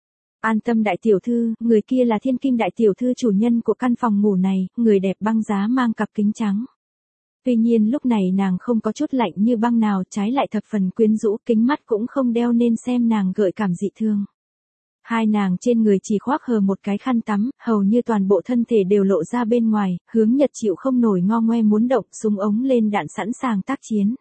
An Tâm đại tiểu thư, người kia là Thiên Kim đại tiểu thư chủ nhân của căn phòng ngủ này, người đẹp băng giá mang cặp kính trắng. Tuy nhiên lúc này nàng không có chút lạnh như băng nào, trái lại thập phần quyến rũ, kính mắt cũng không đeo nên xem nàng gợi cảm dị thương. Hai nàng trên người chỉ khoác hờ một cái khăn tắm, hầu như toàn bộ thân thể đều lộ ra bên ngoài, Hướng Nhật chịu không nổi ngo ngoe muốn động, súng ống lên đạn sẵn sàng tác chiến.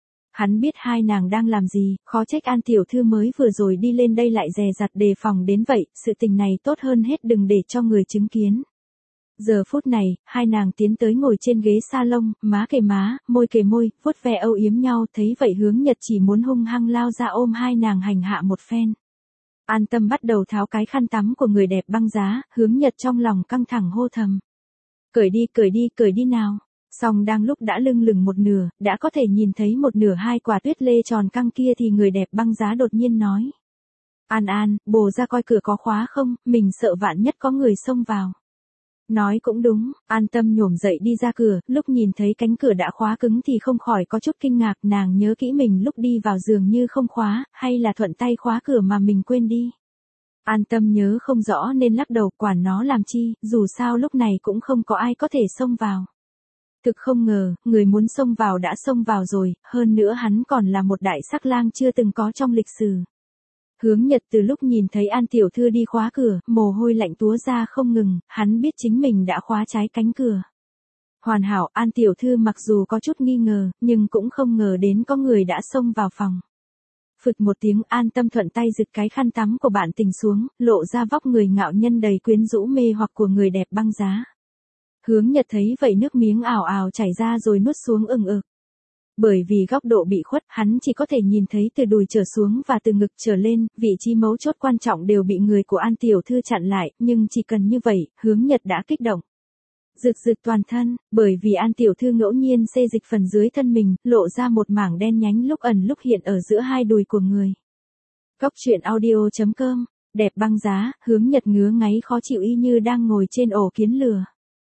Hắn biết hai nàng đang làm gì, khó trách An tiểu thư mới vừa rồi đi lên đây lại dè dặt đề phòng đến vậy, sự tình này tốt hơn hết đừng để cho người chứng kiến. Giờ phút này, hai nàng tiến tới ngồi trên ghế salon, má kề má, môi kề môi, vuốt ve âu yếm nhau, thấy vậy Hướng Nhật chỉ muốn hung hăng lao ra ôm hai nàng hành hạ một phen. An Tâm bắt đầu tháo cái khăn tắm của người đẹp băng giá, Hướng Nhật trong lòng căng thẳng hô thầm. Cởi đi, cởi đi, cởi đi nào. Xong đang lúc đã lưng lửng một nửa, đã có thể nhìn thấy một nửa hai quả tuyết lê tròn căng kia thì người đẹp băng giá đột nhiên nói. An An, bồ ra coi cửa có khóa không, mình sợ vạn nhất có người xông vào. Nói cũng đúng, An Tâm nhổm dậy đi ra cửa, lúc nhìn thấy cánh cửa đã khóa cứng thì không khỏi có chút kinh ngạc, nàng nhớ kỹ mình lúc đi vào giường như không khóa, hay là thuận tay khóa cửa mà mình quên đi. An Tâm nhớ không rõ nên lắc đầu, quản nó làm chi, dù sao lúc này cũng không có ai có thể xông vào. Thực không ngờ, người muốn xông vào đã xông vào rồi, hơn nữa hắn còn là một đại sắc lang chưa từng có trong lịch sử. Hướng Nhật từ lúc nhìn thấy An tiểu thư đi khóa cửa, mồ hôi lạnh túa ra không ngừng, hắn biết chính mình đã khóa trái cánh cửa. Hoàn hảo, An tiểu thư mặc dù có chút nghi ngờ, nhưng cũng không ngờ đến có người đã xông vào phòng. Phực một tiếng, An Tâm thuận tay giựt cái khăn tắm của bạn tình xuống, lộ ra vóc người ngạo nhân đầy quyến rũ mê hoặc của người đẹp băng giá. Hướng Nhật thấy vậy nước miếng ào ào chảy ra rồi nuốt xuống ừng ực. Bởi vì góc độ bị khuất, hắn chỉ có thể nhìn thấy từ đùi trở xuống và từ ngực trở lên, vị trí mấu chốt quan trọng đều bị người của An tiểu thư chặn lại, nhưng chỉ cần như vậy, Hướng Nhật đã kích động. rực rực toàn thân, bởi vì An tiểu thư ngẫu nhiên xê dịch phần dưới thân mình, lộ ra một mảng đen nhánh lúc ẩn lúc hiện ở giữa hai đùi của người. Cốc truyện audio chấm com, đẹp băng giá, Hướng Nhật ngứa ngáy khó chịu y như đang ngồi trên ổ kiến lửa.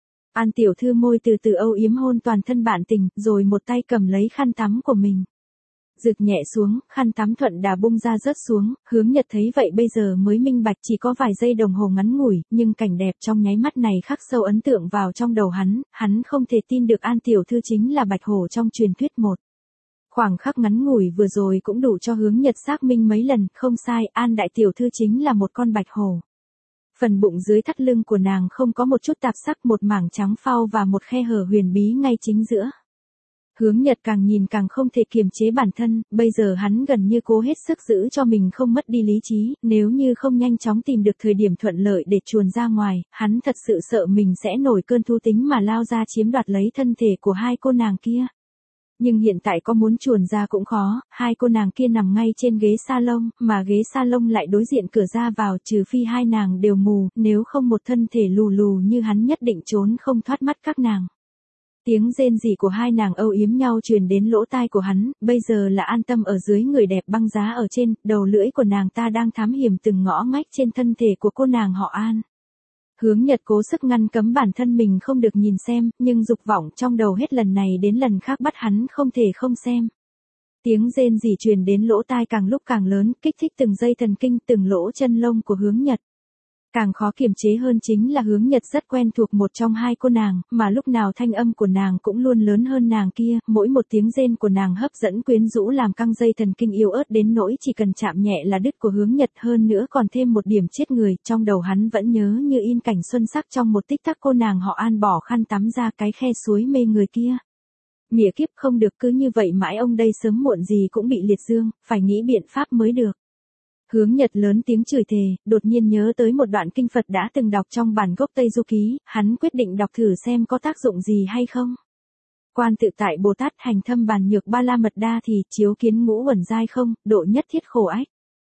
An tiểu thư môi từ từ âu yếm hôn toàn thân bạn tình, rồi một tay cầm lấy khăn tắm của mình. Rực nhẹ xuống, khăn tắm thuận đà bung ra rớt xuống, Hướng Nhật thấy vậy bây giờ mới minh bạch chỉ có vài giây đồng hồ ngắn ngủi, nhưng cảnh đẹp trong nháy mắt này khắc sâu ấn tượng vào trong đầu hắn, hắn không thể tin được An tiểu thư chính là bạch hổ trong truyền thuyết một. Khoảng khắc ngắn ngủi vừa rồi cũng đủ cho Hướng Nhật xác minh mấy lần, không sai, An đại tiểu thư chính là một con bạch hổ. Phần bụng dưới thắt lưng của nàng không có một chút tạp sắc, một mảng trắng phau và một khe hở huyền bí ngay chính giữa. Hướng Nhật càng nhìn càng không thể kiềm chế bản thân, bây giờ hắn gần như cố hết sức giữ cho mình không mất đi lý trí, nếu như không nhanh chóng tìm được thời điểm thuận lợi để chuồn ra ngoài, hắn thật sự sợ mình sẽ nổi cơn thú tính mà lao ra chiếm đoạt lấy thân thể của hai cô nàng kia. Nhưng hiện tại có muốn chuồn ra cũng khó, hai cô nàng kia nằm ngay trên ghế salon, mà ghế salon lại đối diện cửa ra vào, trừ phi hai nàng đều mù, nếu không một thân thể lù lù như hắn nhất định trốn không thoát mắt các nàng. Tiếng rên rỉ của hai nàng âu yếm nhau truyền đến lỗ tai của hắn, bây giờ là An Tâm ở dưới người đẹp băng giá ở trên, đầu lưỡi của nàng ta đang thám hiểm từng ngõ ngách trên thân thể của cô nàng họ An. Hướng Nhật cố sức ngăn cấm bản thân mình không được nhìn xem, nhưng dục vọng trong đầu hết lần này đến lần khác bắt hắn không thể không xem. Tiếng rên rỉ truyền đến lỗ tai càng lúc càng lớn, kích thích từng dây thần kinh, từng lỗ chân lông của Hướng Nhật. Càng khó kiềm chế hơn chính là Hướng Nhật rất quen thuộc một trong hai cô nàng, mà lúc nào thanh âm của nàng cũng luôn lớn hơn nàng kia, mỗi một tiếng rên của nàng hấp dẫn quyến rũ làm căng dây thần kinh yếu ớt đến nỗi chỉ cần chạm nhẹ là đứt của Hướng Nhật, hơn nữa còn thêm một điểm chết người, trong đầu hắn vẫn nhớ như in cảnh xuân sắc trong một tích tắc cô nàng họ An bỏ khăn tắm ra cái khe suối mê người kia. Mỉa kiếp, không được, cứ như vậy mãi ông đây sớm muộn gì cũng bị liệt dương, phải nghĩ biện pháp mới được. Hướng Nhật lớn tiếng chửi thề, đột nhiên nhớ tới một đoạn kinh Phật đã từng đọc trong bản gốc Tây Du Ký, hắn quyết định đọc thử xem có tác dụng gì hay không. Quan tự tại Bồ Tát hành thâm bàn nhược ba la mật đa thì, chiếu kiến ngũ uẩn giai không, độ nhất thiết khổ ách.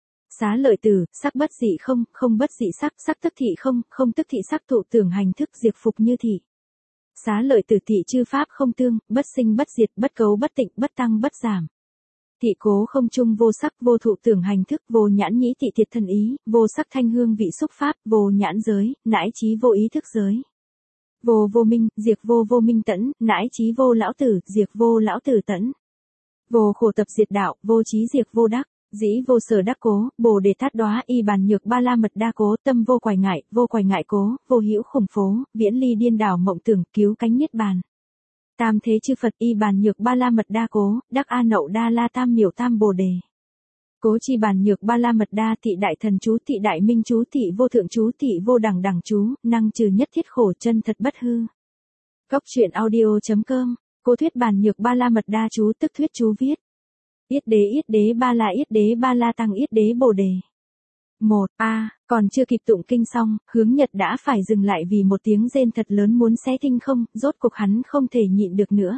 Xá lợi tử, sắc bất dị không, không bất dị sắc, sắc tức thị không, không tức thị sắc, thụ tưởng hành thức diệt phục như thị. Xá lợi tử thị chư pháp không tương, bất sinh bất diệt, bất cấu bất tịnh, bất tăng bất giảm. Thị cố không chung vô sắc, vô thụ tưởng hành thức, vô nhãn nhĩ thị thiệt thân ý, vô sắc thanh hương vị xúc pháp, vô nhãn giới, nãi trí vô ý thức giới. Vô vô minh, diệt vô vô minh tẫn, nãi trí vô lão tử, diệt vô lão tử tẫn. Vô khổ tập diệt đạo, vô trí diệt vô đắc, dĩ vô sở đắc cố, bồ đề thát đóa y bàn nhược ba la mật đa cố, tâm vô quài ngại, vô quài ngại cố, vô hữu khủng phố, viễn ly điên đảo mộng tưởng, cứu cánh niết bàn. Tam thế chư Phật y bàn nhược ba la mật đa cố, đắc a nậu đa la tam miểu tam bồ đề. Cố chi bàn nhược ba la mật đa thị đại thần chú, thị đại minh chú, thị vô thượng chú, thị vô đẳng đẳng chú, năng trừ nhất thiết khổ, chân thật bất hư. Cốc truyện audio chấm com, cô thuyết bàn nhược ba la mật đa chú tức thuyết chú viết. Yết đế yết đế ba la yết đế ba la tăng yết đế bồ đề. Một A, còn chưa kịp tụng kinh xong, Hướng Nhật đã phải dừng lại vì một tiếng rên thật lớn muốn xé tinh không, rốt cục hắn không thể nhịn được nữa.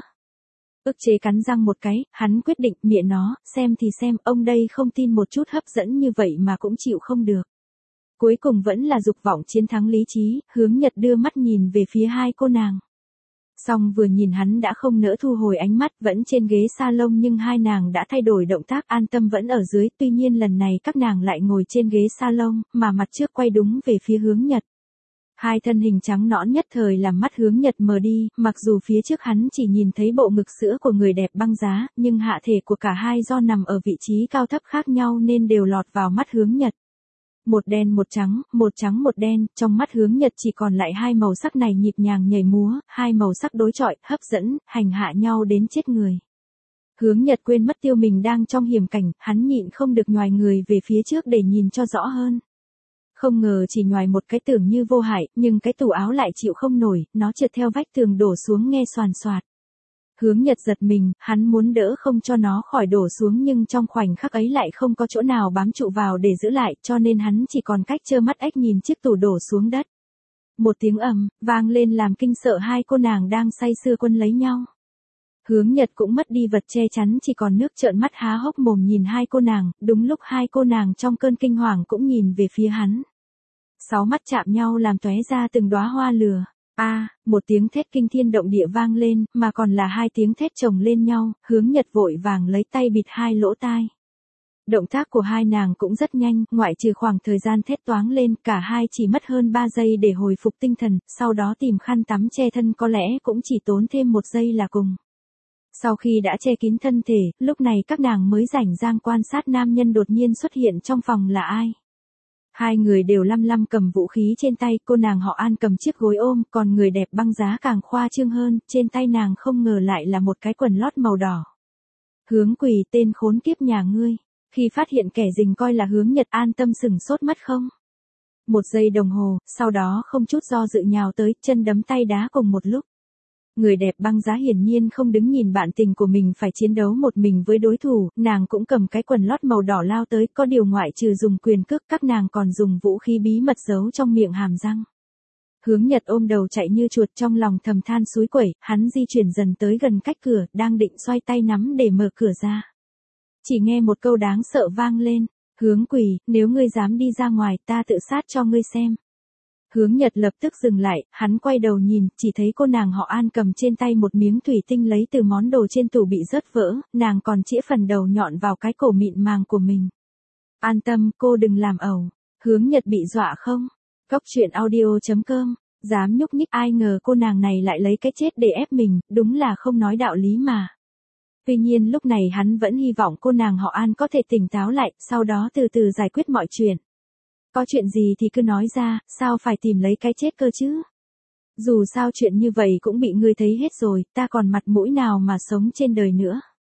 Ức chế cắn răng một cái, hắn quyết định, mẹ nó, xem thì xem, ông đây không tin một chút hấp dẫn như vậy mà cũng chịu không được. Cuối cùng vẫn là dục vọng chiến thắng lý trí, Hướng Nhật đưa mắt nhìn về phía hai cô nàng. Xong vừa nhìn hắn đã không nỡ thu hồi ánh mắt, vẫn trên ghế salon nhưng hai nàng đã thay đổi động tác, An Tâm vẫn ở dưới, tuy nhiên lần này các nàng lại ngồi trên ghế salon, mà mặt trước quay đúng về phía Hướng Nhật. Hai thân hình trắng nõn nhất thời làm mắt Hướng Nhật mờ đi, mặc dù phía trước hắn chỉ nhìn thấy bộ ngực sữa của người đẹp băng giá, nhưng hạ thể của cả hai do nằm ở vị trí cao thấp khác nhau nên đều lọt vào mắt Hướng Nhật. Một đen một trắng, một trắng một đen, trong mắt Hướng Nhật chỉ còn lại hai màu sắc này nhịp nhàng nhảy múa, hai màu sắc đối chọi, hấp dẫn, hành hạ nhau đến chết người. Hướng Nhật quên mất tiêu mình đang trong hiểm cảnh, hắn nhịn không được nhoài người về phía trước để nhìn cho rõ hơn. Không ngờ chỉ nhoài một cái tưởng như vô hại, nhưng cái tủ áo lại chịu không nổi, nó trượt theo vách tường đổ xuống nghe xoàn xoạt. Hướng Nhật giật mình, hắn muốn đỡ không cho nó khỏi đổ xuống nhưng trong khoảnh khắc ấy lại không có chỗ nào bám trụ vào để giữ lại, cho nên hắn chỉ còn cách trơ mắt ếch nhìn chiếc tủ đổ xuống đất. Một tiếng ầm vang lên làm kinh sợ hai cô nàng đang say sưa quân lấy nhau. Hướng Nhật cũng mất đi vật che chắn, chỉ còn nước trợn mắt há hốc mồm nhìn hai cô nàng, đúng lúc hai cô nàng trong cơn kinh hoàng cũng nhìn về phía hắn. Sáu mắt chạm nhau làm tóe ra từng đóa hoa lửa. A, một tiếng thét kinh thiên động địa vang lên, mà còn là hai tiếng thét chồng lên nhau, Hướng Nhật vội vàng lấy tay bịt hai lỗ tai. Động tác của hai nàng cũng rất nhanh, ngoại trừ khoảng thời gian thét toáng lên, cả hai chỉ mất hơn ba giây để hồi phục tinh thần, sau đó tìm khăn tắm che thân có lẽ cũng chỉ tốn thêm một giây là cùng. Sau khi đã che kín thân thể, lúc này các nàng mới rảnh rang quan sát nam nhân đột nhiên xuất hiện trong phòng là ai. Hai người đều lăm lăm cầm vũ khí trên tay, cô nàng họ An cầm chiếc gối ôm, còn người đẹp băng giá càng khoa trương hơn, trên tay nàng không ngờ lại là một cái quần lót màu đỏ. Hướng Quỳ, tên khốn kiếp nhà ngươi, khi phát hiện kẻ rình coi là Hướng Nhật, an tâm sừng sốt mất không? Một giây đồng hồ, sau đó không chút do dự nhào tới, chân đấm tay đá cùng một lúc. Người đẹp băng giá hiển nhiên không đứng nhìn bạn tình của mình phải chiến đấu một mình với đối thủ, nàng cũng cầm cái quần lót màu đỏ lao tới, có điều ngoại trừ dùng quyền cước, các nàng còn dùng vũ khí bí mật giấu trong miệng hàm răng. Hướng Nhật ôm đầu chạy như chuột, trong lòng thầm than suối quẩy, hắn di chuyển dần tới gần cách cửa, đang định xoay tay nắm để mở cửa ra. Chỉ nghe một câu đáng sợ vang lên, Hướng Quỳ, nếu ngươi dám đi ra ngoài, ta tự sát cho ngươi xem. Hướng Nhật lập tức dừng lại, hắn quay đầu nhìn, chỉ thấy cô nàng họ An cầm trên tay một miếng thủy tinh lấy từ món đồ trên tủ bị rớt vỡ, nàng còn chĩa phần đầu nhọn vào cái cổ mịn màng của mình. An tâm, cô đừng làm ẩu. Hướng Nhật bị dọa không? Cóc truyện audio chấm com, dám nhúc nhích, ai ngờ cô nàng này lại lấy cái chết để ép mình, đúng là không nói đạo lý mà. Tuy nhiên lúc này hắn vẫn hy vọng cô nàng họ An có thể tỉnh táo lại, sau đó từ từ giải quyết mọi chuyện. Có chuyện gì thì cứ nói ra, sao phải tìm lấy cái chết cơ chứ? Dù sao chuyện như vậy cũng bị ngươi thấy hết rồi, ta còn mặt mũi nào mà sống trên đời nữa.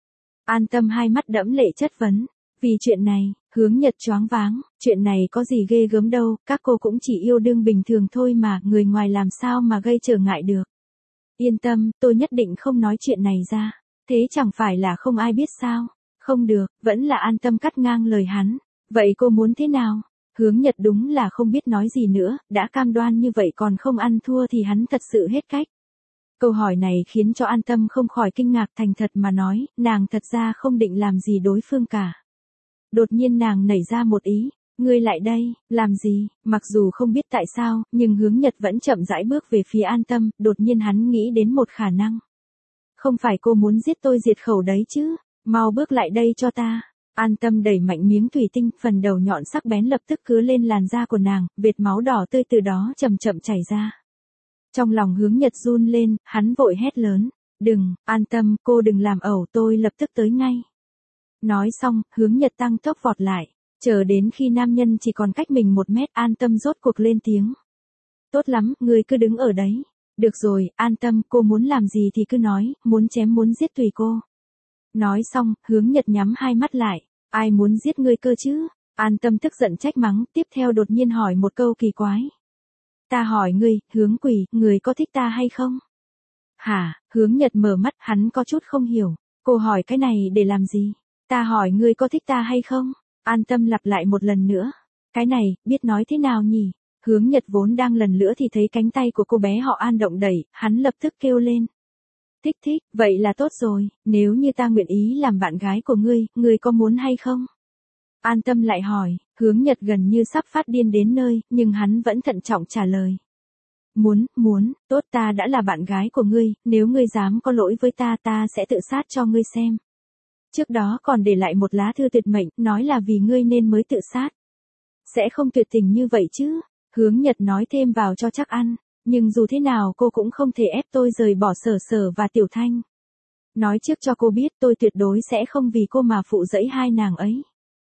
An tâm hai mắt đẫm lệ chất vấn. Vì chuyện này, Hướng Nhật choáng váng, chuyện này có gì ghê gớm đâu, các cô cũng chỉ yêu đương bình thường thôi mà, người ngoài làm sao mà gây trở ngại được. Yên tâm, tôi nhất định không nói chuyện này ra. Thế chẳng phải là không ai biết sao? Không được, vẫn là An tâm cắt ngang lời hắn. Vậy cô muốn thế nào? Hướng Nhật đúng là không biết nói gì nữa, đã cam đoan như vậy còn không ăn thua thì hắn thật sự hết cách. Câu hỏi này khiến cho An tâm không khỏi kinh ngạc, thành thật mà nói, nàng thật ra không định làm gì đối phương cả. Đột nhiên nàng nảy ra một ý, ngươi lại đây, làm gì? Mặc dù không biết tại sao, nhưng Hướng Nhật vẫn chậm rãi bước về phía An tâm, đột nhiên hắn nghĩ đến một khả năng. Không phải cô muốn giết tôi diệt khẩu đấy chứ, mau bước lại đây cho ta. An tâm đẩy mạnh miếng thủy tinh, phần đầu nhọn sắc bén lập tức cứa lên làn da của nàng, vệt máu đỏ tươi từ đó chậm chậm chảy ra. Trong lòng Hướng Nhật run lên, hắn vội hét lớn, đừng, An tâm, cô đừng làm ẩu, tôi lập tức tới ngay. Nói xong, Hướng Nhật tăng tốc vọt lại, chờ đến khi nam nhân chỉ còn cách mình một mét, An tâm rốt cuộc lên tiếng. Tốt lắm, ngươi cứ đứng ở đấy. Được rồi, An tâm, cô muốn làm gì thì cứ nói, muốn chém muốn giết tùy cô. Nói xong, Hướng Nhật nhắm hai mắt lại, ai muốn giết ngươi cơ chứ? An tâm tức giận trách mắng, tiếp theo đột nhiên hỏi một câu kỳ quái. Ta hỏi ngươi, Hướng Quỳ, người có thích ta hay không? Hả? Hướng Nhật mở mắt, hắn có chút không hiểu, cô hỏi cái này để làm gì? Ta hỏi ngươi có thích ta hay không? An tâm lặp lại một lần nữa. Cái này, biết nói thế nào nhỉ? Hướng Nhật vốn đang lần nữa thì thấy cánh tay của cô bé họ An động đẩy, hắn lập tức kêu lên. Thích thích, vậy là tốt rồi, nếu như ta nguyện ý làm bạn gái của ngươi, ngươi có muốn hay không? An tâm lại hỏi, Hướng Nhật gần như sắp phát điên đến nơi, nhưng hắn vẫn thận trọng trả lời. Muốn, muốn, tốt, ta đã là bạn gái của ngươi, nếu ngươi dám có lỗi với ta ta sẽ tự sát cho ngươi xem. Trước đó còn để lại một lá thư tuyệt mệnh, nói là vì ngươi nên mới tự sát. Sẽ không tuyệt tình như vậy chứ? Hướng Nhật nói thêm vào cho chắc ăn, nhưng dù thế nào cô cũng không thể ép tôi rời bỏ Sở Sở và Tiểu Thanh. Nói trước cho cô biết tôi tuyệt đối sẽ không vì cô mà phụ dẫy hai nàng ấy.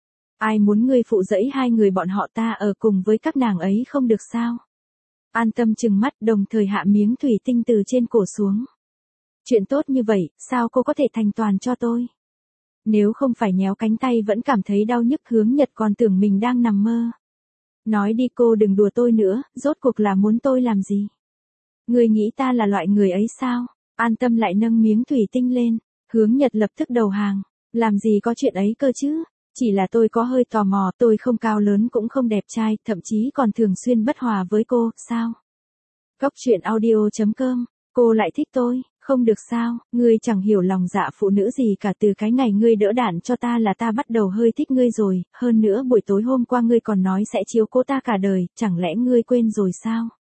Ai muốn ngươi phụ dẫy hai người bọn họ, ta ở cùng với các nàng ấy không được sao? An tâm trừng mắt, đồng thời hạ miếng thủy tinh từ trên cổ xuống. Chuyện tốt như vậy, sao cô có thể thành toàn cho tôi? Nếu không phải nhéo cánh tay vẫn cảm thấy đau nhức, Hướng Nhật còn tưởng mình đang nằm mơ. Nói đi, cô đừng đùa tôi nữa, rốt cuộc là muốn tôi làm gì? Người nghĩ ta là loại người ấy sao? An tâm lại nâng miếng thủy tinh lên, Hướng Nhật lập tức đầu hàng. Làm gì có chuyện ấy cơ chứ? Chỉ là tôi có hơi tò mò, tôi không cao lớn cũng không đẹp trai, thậm chí còn thường xuyên bất hòa với cô, sao? Cóc truyện audio chấm com, cô lại thích tôi, không được sao, ngươi chẳng hiểu lòng dạ phụ nữ gì cả, từ cái ngày ngươi đỡ đạn cho ta là ta bắt đầu hơi thích ngươi rồi, hơn nữa buổi tối hôm qua ngươi còn nói sẽ chiếu cố ta cả đời, chẳng lẽ ngươi quên rồi sao?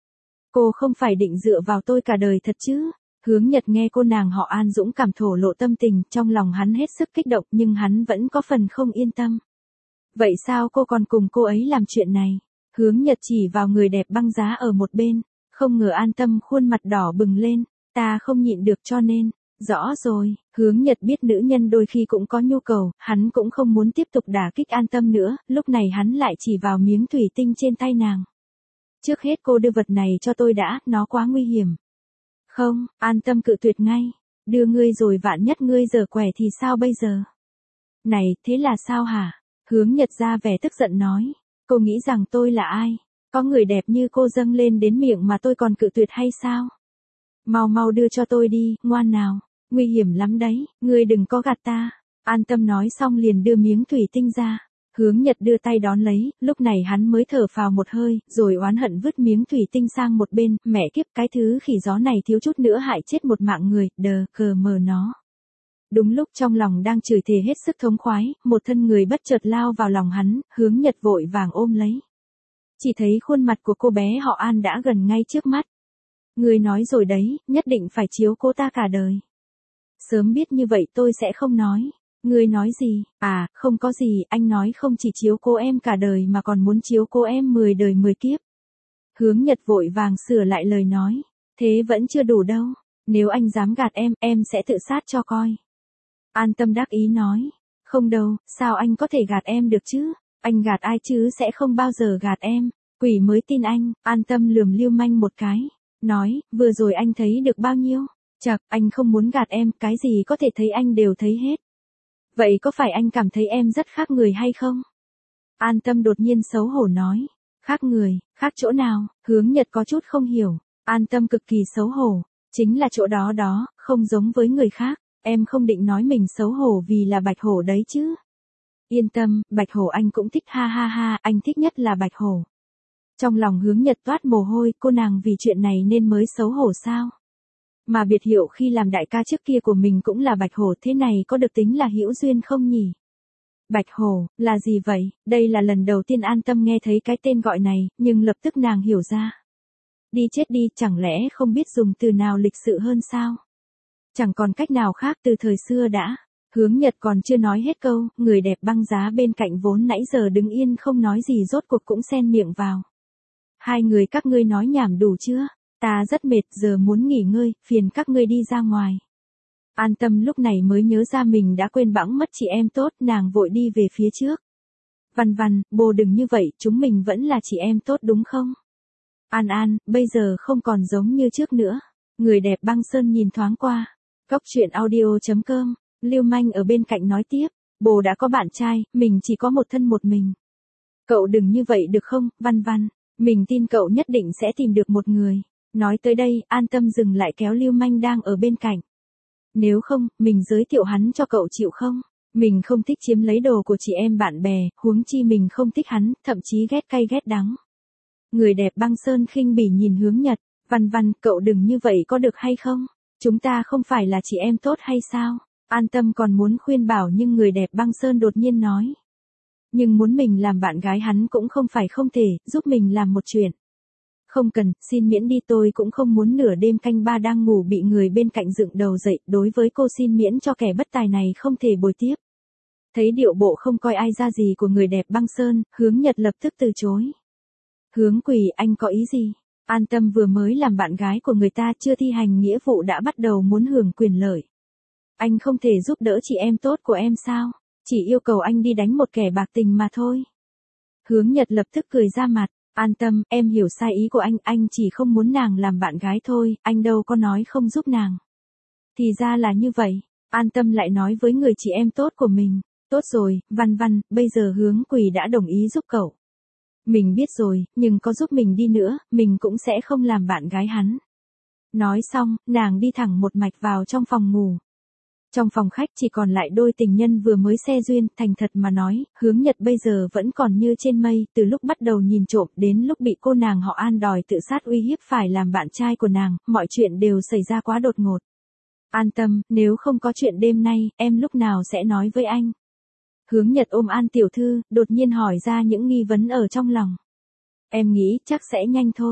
Cô không phải định dựa vào tôi cả đời thật chứ? Hướng Nhật nghe cô nàng họ An dũng cảm thổ lộ tâm tình, trong lòng hắn hết sức kích động nhưng hắn vẫn có phần không yên tâm. Vậy sao cô còn cùng cô ấy làm chuyện này? Hướng Nhật chỉ vào người đẹp băng giá ở một bên, không ngờ An Tâm khuôn mặt đỏ bừng lên, ta không nhịn được cho nên, rõ rồi, Hướng Nhật biết nữ nhân đôi khi cũng có nhu cầu, hắn cũng không muốn tiếp tục đả kích An Tâm nữa, lúc này hắn lại chỉ vào miếng thủy tinh trên tay nàng. Trước hết cô đưa vật này cho tôi đã, nó quá nguy hiểm. Không, An Tâm cự tuyệt ngay, đưa ngươi rồi vạn nhất ngươi giở quẻ thì sao bây giờ? Này, thế là sao hả? Hướng Nhật ra vẻ tức giận nói, cô nghĩ rằng tôi là ai? Có người đẹp như cô dâng lên đến miệng mà tôi còn cự tuyệt hay sao? Mau mau đưa cho tôi đi, ngoan nào, nguy hiểm lắm đấy, ngươi đừng có gạt ta. An Tâm nói xong liền đưa miếng thủy tinh ra. Hướng Nhật đưa tay đón lấy, lúc này hắn mới thở phào một hơi, rồi oán hận vứt miếng thủy tinh sang một bên, mẹ kiếp cái thứ khỉ gió này thiếu chút nữa hại chết một mạng người, đờ, cờ mờ nó. Đúng lúc trong lòng đang chửi thề hết sức thống khoái, một thân người bất chợt lao vào lòng hắn, Hướng Nhật vội vàng ôm lấy. Chỉ thấy khuôn mặt của cô bé họ An đã gần ngay trước mắt. Ngươi nói rồi đấy, nhất định phải chiếu cố ta cả đời. Sớm biết như vậy tôi sẽ không nói. Ngươi nói gì? À, không có gì, anh nói không chỉ chiếu cố em cả đời mà còn muốn chiếu cố em mười đời mười kiếp. Hướng Nhật vội vàng sửa lại lời nói. Thế vẫn chưa đủ đâu. Nếu anh dám gạt em, em sẽ tự sát cho coi. An Tâm đắc ý nói. Không đâu, sao anh có thể gạt em được chứ? Anh gạt ai chứ sẽ không bao giờ gạt em. Quỷ mới tin anh. An Tâm lườm Lưu Manh một cái. Nói, vừa rồi anh thấy được bao nhiêu? Chậc, anh không muốn gạt em, cái gì có thể thấy anh đều thấy hết. Vậy có phải anh cảm thấy em rất khác người hay không? An Tâm đột nhiên xấu hổ nói. Khác người, khác chỗ nào? Hướng Nhật có chút không hiểu. An Tâm cực kỳ xấu hổ. Chính là chỗ đó đó, không giống với người khác. Em không định nói mình xấu hổ vì là bạch hổ đấy chứ? Yên tâm, bạch hổ anh cũng thích, ha ha ha, anh thích nhất là bạch hổ. Trong lòng Hướng Nhật toát mồ hôi, cô nàng vì chuyện này nên mới xấu hổ sao? Mà biệt hiệu khi làm đại ca trước kia của mình cũng là bạch hổ, thế này có được tính là hữu duyên không nhỉ? Bạch hổ, là gì vậy? Đây là lần đầu tiên An Tâm nghe thấy cái tên gọi này, nhưng lập tức nàng hiểu ra. Đi chết đi, chẳng lẽ không biết dùng từ nào lịch sự hơn sao? Chẳng còn cách nào khác từ thời xưa đã. Hướng Nhật còn chưa nói hết câu, người đẹp băng giá bên cạnh vốn nãy giờ đứng yên không nói gì rốt cuộc cũng xen miệng vào. Hai người các ngươi nói nhảm đủ chưa? Ta rất mệt, giờ muốn nghỉ ngơi, phiền các ngươi đi ra ngoài. An Tâm lúc này mới nhớ ra mình đã quên bẵng mất chị em tốt, nàng vội đi về phía trước. Văn Văn, bồ đừng như vậy, chúng mình vẫn là chị em tốt đúng không? An An, bây giờ không còn giống như trước nữa. Người đẹp băng sơn nhìn thoáng qua. Góc truyện audio chấm com, Lưu Manh ở bên cạnh nói tiếp, bồ đã có bạn trai, mình chỉ có một thân một mình. Cậu đừng như vậy được không, Văn Văn, mình tin cậu nhất định sẽ tìm được một người. Nói tới đây, An Tâm dừng lại kéo Lưu Manh đang ở bên cạnh. Nếu không, mình giới thiệu hắn cho cậu chịu không? Mình không thích chiếm lấy đồ của chị em bạn bè, huống chi mình không thích hắn, thậm chí ghét cay ghét đắng. Người đẹp băng sơn khinh bỉ nhìn Hướng Nhật, Văn Văn, cậu đừng như vậy có được hay không? Chúng ta không phải là chị em tốt hay sao? An Tâm còn muốn khuyên bảo nhưng người đẹp băng sơn đột nhiên nói. Nhưng muốn mình làm bạn gái hắn cũng không phải không thể, giúp mình làm một chuyện. Không cần, xin miễn đi, tôi cũng không muốn nửa đêm canh ba đang ngủ bị người bên cạnh dựng đầu dậy, đối với cô xin miễn cho kẻ bất tài này không thể bồi tiếp. Thấy điệu bộ không coi ai ra gì của người đẹp băng sơn, Hướng Nhật lập tức từ chối. Hướng Quỳ, anh có ý gì? An Tâm vừa mới làm bạn gái của người ta, chưa thi hành nghĩa vụ đã bắt đầu muốn hưởng quyền lợi. Anh không thể giúp đỡ chị em tốt của em sao? Chỉ yêu cầu anh đi đánh một kẻ bạc tình mà thôi. Hướng Nhật lập tức cười ra mặt. An Tâm, em hiểu sai ý của anh, anh chỉ không muốn nàng làm bạn gái thôi, anh đâu có nói không giúp nàng. Thì ra là như vậy, An Tâm lại nói với người chị em tốt của mình, tốt rồi, Văn Văn, bây giờ Hướng Quỳ đã đồng ý giúp cậu. Mình biết rồi, nhưng có giúp mình đi nữa, mình cũng sẽ không làm bạn gái hắn. Nói xong, nàng đi thẳng một mạch vào trong phòng ngủ. Trong phòng khách chỉ còn lại đôi tình nhân vừa mới xe duyên, thành thật mà nói, Hướng Nhật bây giờ vẫn còn như trên mây, từ lúc bắt đầu nhìn trộm đến lúc bị cô nàng họ An đòi tự sát uy hiếp phải làm bạn trai của nàng, mọi chuyện đều xảy ra quá đột ngột. An Tâm, nếu không có chuyện đêm nay, em lúc nào sẽ nói với anh? Hướng Nhật ôm An tiểu thư, đột nhiên hỏi ra những nghi vấn ở trong lòng. Em nghĩ chắc sẽ nhanh thôi.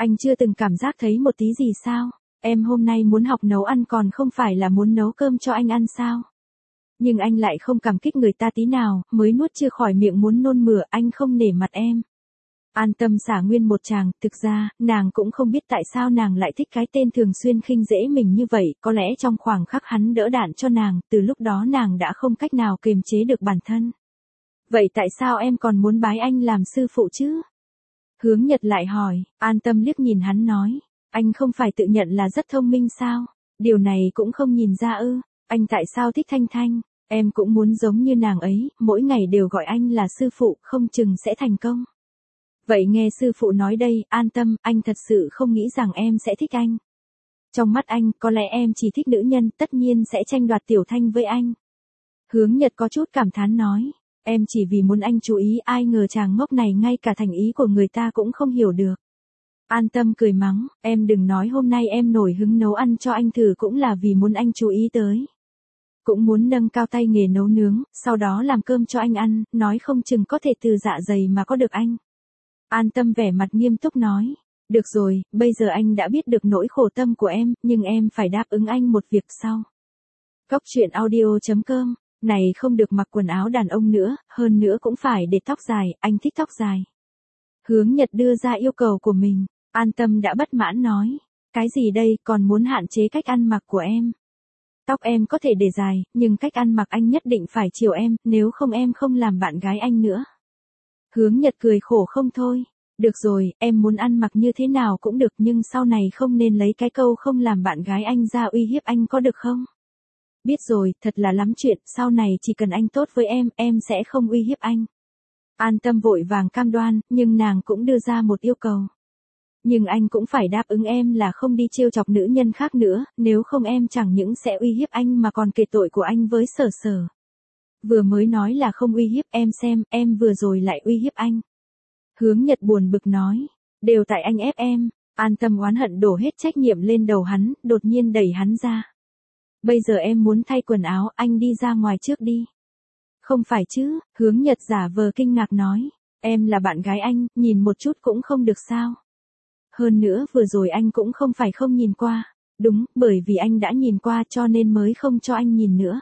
Anh chưa từng cảm giác thấy một tí gì sao? Em hôm nay muốn học nấu ăn còn không phải là muốn nấu cơm cho anh ăn sao? Nhưng anh lại không cảm kích người ta tí nào, mới nuốt chưa khỏi miệng muốn nôn mửa, anh không nể mặt em. An Tâm xả nguyên một tràng, thực ra, nàng cũng không biết tại sao nàng lại thích cái tên thường xuyên khinh dễ mình như vậy, có lẽ trong khoảng khắc hắn đỡ đạn cho nàng, từ lúc đó nàng đã không cách nào kiềm chế được bản thân. Vậy tại sao em còn muốn bái anh làm sư phụ chứ? Hướng Nhật lại hỏi, An Tâm liếc nhìn hắn nói, anh không phải tự nhận là rất thông minh sao? Điều này cũng không nhìn ra ư, anh tại sao thích Thanh Thanh? Em cũng muốn giống như nàng ấy, mỗi ngày đều gọi anh là sư phụ, không chừng sẽ thành công. Vậy nghe sư phụ nói đây, An Tâm, anh thật sự không nghĩ rằng em sẽ thích anh. Trong mắt anh, có lẽ em chỉ thích nữ nhân, tất nhiên sẽ tranh đoạt Tiểu Thanh với anh. Hướng Nhật có chút cảm thán nói, em chỉ vì muốn anh chú ý, ai ngờ chàng ngốc này ngay cả thành ý của người ta cũng không hiểu được. An Tâm cười mắng, em đừng nói hôm nay em nổi hứng nấu ăn cho anh thử cũng là vì muốn anh chú ý tới. Cũng muốn nâng cao tay nghề nấu nướng, sau đó làm cơm cho anh ăn, nói không chừng có thể từ dạ dày mà có được anh. An Tâm vẻ mặt nghiêm túc nói, được rồi, bây giờ anh đã biết được nỗi khổ tâm của em, nhưng em phải đáp ứng anh một việc sau. Cóc truyện audio chấm com, này không được mặc quần áo đàn ông nữa, hơn nữa cũng phải để tóc dài, anh thích tóc dài. Hướng Nhật đưa ra yêu cầu của mình, An Tâm đã bất mãn nói, cái gì đây, còn muốn hạn chế cách ăn mặc của em. Tóc em có thể để dài, nhưng cách ăn mặc anh nhất định phải chiều em, nếu không em không làm bạn gái anh nữa. Hướng Nhật cười khổ không thôi, được rồi, em muốn ăn mặc như thế nào cũng được nhưng sau này không nên lấy cái câu không làm bạn gái anh ra uy hiếp anh có được không? Biết rồi, thật là lắm chuyện, sau này chỉ cần anh tốt với em, em sẽ không uy hiếp anh. An Tâm vội vàng cam đoan, nhưng nàng cũng đưa ra một yêu cầu. Nhưng anh cũng phải đáp ứng em là không đi trêu chọc nữ nhân khác nữa, nếu không em chẳng những sẽ uy hiếp anh mà còn kể tội của anh với Sở Sở. Vừa mới nói là không uy hiếp em xem, em vừa rồi lại uy hiếp anh. Hướng Nhật buồn bực nói, đều tại anh ép em. An Tâm oán hận đổ hết trách nhiệm lên đầu hắn, đột nhiên đẩy hắn ra. Bây giờ em muốn thay quần áo, anh đi ra ngoài trước đi. Không phải chứ, Hướng Nhật giả vờ kinh ngạc nói, em là bạn gái anh, nhìn một chút cũng không được sao. Hơn nữa vừa rồi anh cũng không phải không nhìn qua. Đúng, bởi vì anh đã nhìn qua cho nên mới không cho anh nhìn nữa.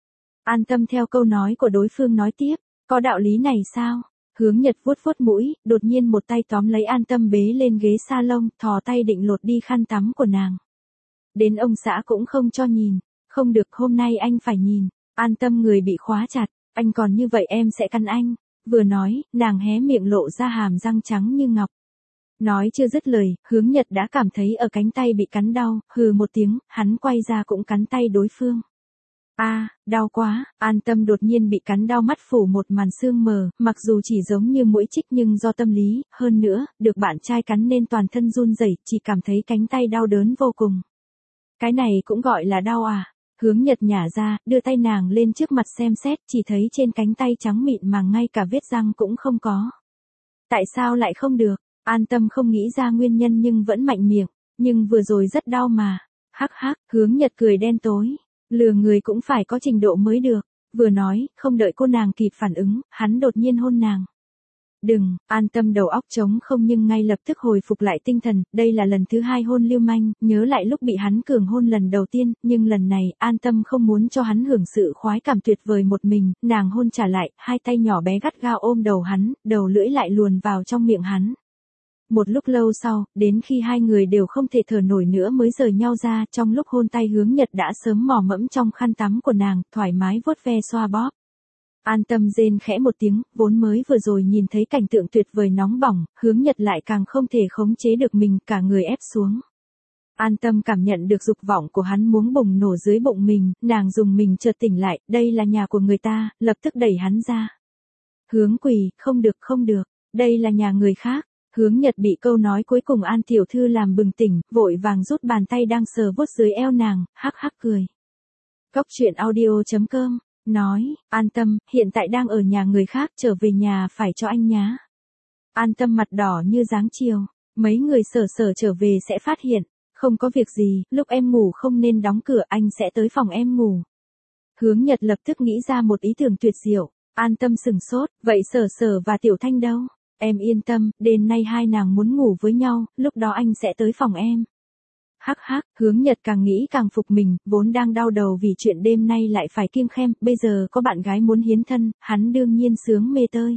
An Tâm theo câu nói của đối phương nói tiếp, có đạo lý này sao? Hướng Nhật vuốt vuốt mũi, đột nhiên một tay tóm lấy An Tâm bế lên ghế salon, thò tay định lột đi khăn tắm của nàng. Đến ông xã cũng không cho nhìn, không được hôm nay anh phải nhìn. An Tâm người bị khóa chặt, anh còn như vậy em sẽ cắn anh. Vừa nói, nàng hé miệng lộ ra hàm răng trắng như ngọc. Nói chưa dứt lời, Hướng Nhật đã cảm thấy ở cánh tay bị cắn đau, hừ một tiếng, hắn quay ra cũng cắn tay đối phương. A, à, đau quá, An Tâm đột nhiên bị cắn đau mắt phủ một màn sương mờ, mặc dù chỉ giống như mũi chích nhưng do tâm lý, hơn nữa, được bạn trai cắn nên toàn thân run rẩy, chỉ cảm thấy cánh tay đau đớn vô cùng. Cái này cũng gọi là đau à? Hướng Nhật nhả ra, đưa tay nàng lên trước mặt xem xét, chỉ thấy trên cánh tay trắng mịn mà ngay cả vết răng cũng không có. Tại sao lại không được? An Tâm không nghĩ ra nguyên nhân nhưng vẫn mạnh miệng, nhưng vừa rồi rất đau mà. Hắc hắc, Hướng Nhật cười đen tối. Lừa người cũng phải có trình độ mới được. Vừa nói, không đợi cô nàng kịp phản ứng, hắn đột nhiên hôn nàng. Đừng, An Tâm đầu óc trống không nhưng ngay lập tức hồi phục lại tinh thần, đây là lần thứ hai hôn lưu manh, nhớ lại lúc bị hắn cường hôn lần đầu tiên, nhưng lần này, An Tâm không muốn cho hắn hưởng sự khoái cảm tuyệt vời một mình, nàng hôn trả lại, hai tay nhỏ bé gắt gao ôm đầu hắn, đầu lưỡi lại luồn vào trong miệng hắn. Một lúc lâu sau, đến khi hai người đều không thể thở nổi nữa mới rời nhau ra, trong lúc hôn tay Hướng Nhật đã sớm mò mẫm trong khăn tắm của nàng, thoải mái vuốt ve xoa bóp. An Tâm rên khẽ một tiếng, vốn mới vừa rồi nhìn thấy cảnh tượng tuyệt vời nóng bỏng, Hướng Nhật lại càng không thể khống chế được mình, cả người ép xuống. An Tâm cảm nhận được dục vọng của hắn muốn bùng nổ dưới bụng mình, nàng dùng mình chợt tỉnh lại, đây là nhà của người ta, lập tức đẩy hắn ra. Hướng Quỳ, không được không được, đây là nhà người khác. Hướng Nhật bị câu nói cuối cùng An tiểu thư làm bừng tỉnh, vội vàng rút bàn tay đang sờ vuốt dưới eo nàng, hắc hắc cười. Cóc truyện audio chấm com, nói, An Tâm, hiện tại đang ở nhà người khác, trở về nhà phải cho anh nhá. An Tâm mặt đỏ như dáng chiều, mấy người Sở Sở trở về sẽ phát hiện, không có việc gì, lúc em ngủ không nên đóng cửa, anh sẽ tới phòng em ngủ. Hướng Nhật lập tức nghĩ ra một ý tưởng tuyệt diệu, An Tâm sừng sốt, vậy Sở Sở và Tiểu Thanh đâu? Em yên tâm, đêm nay hai nàng muốn ngủ với nhau, lúc đó anh sẽ tới phòng em. Hắc hắc, Hướng Nhật càng nghĩ càng phục mình, vốn đang đau đầu vì chuyện đêm nay lại phải kiêng khem, bây giờ có bạn gái muốn hiến thân, hắn đương nhiên sướng mê tơi.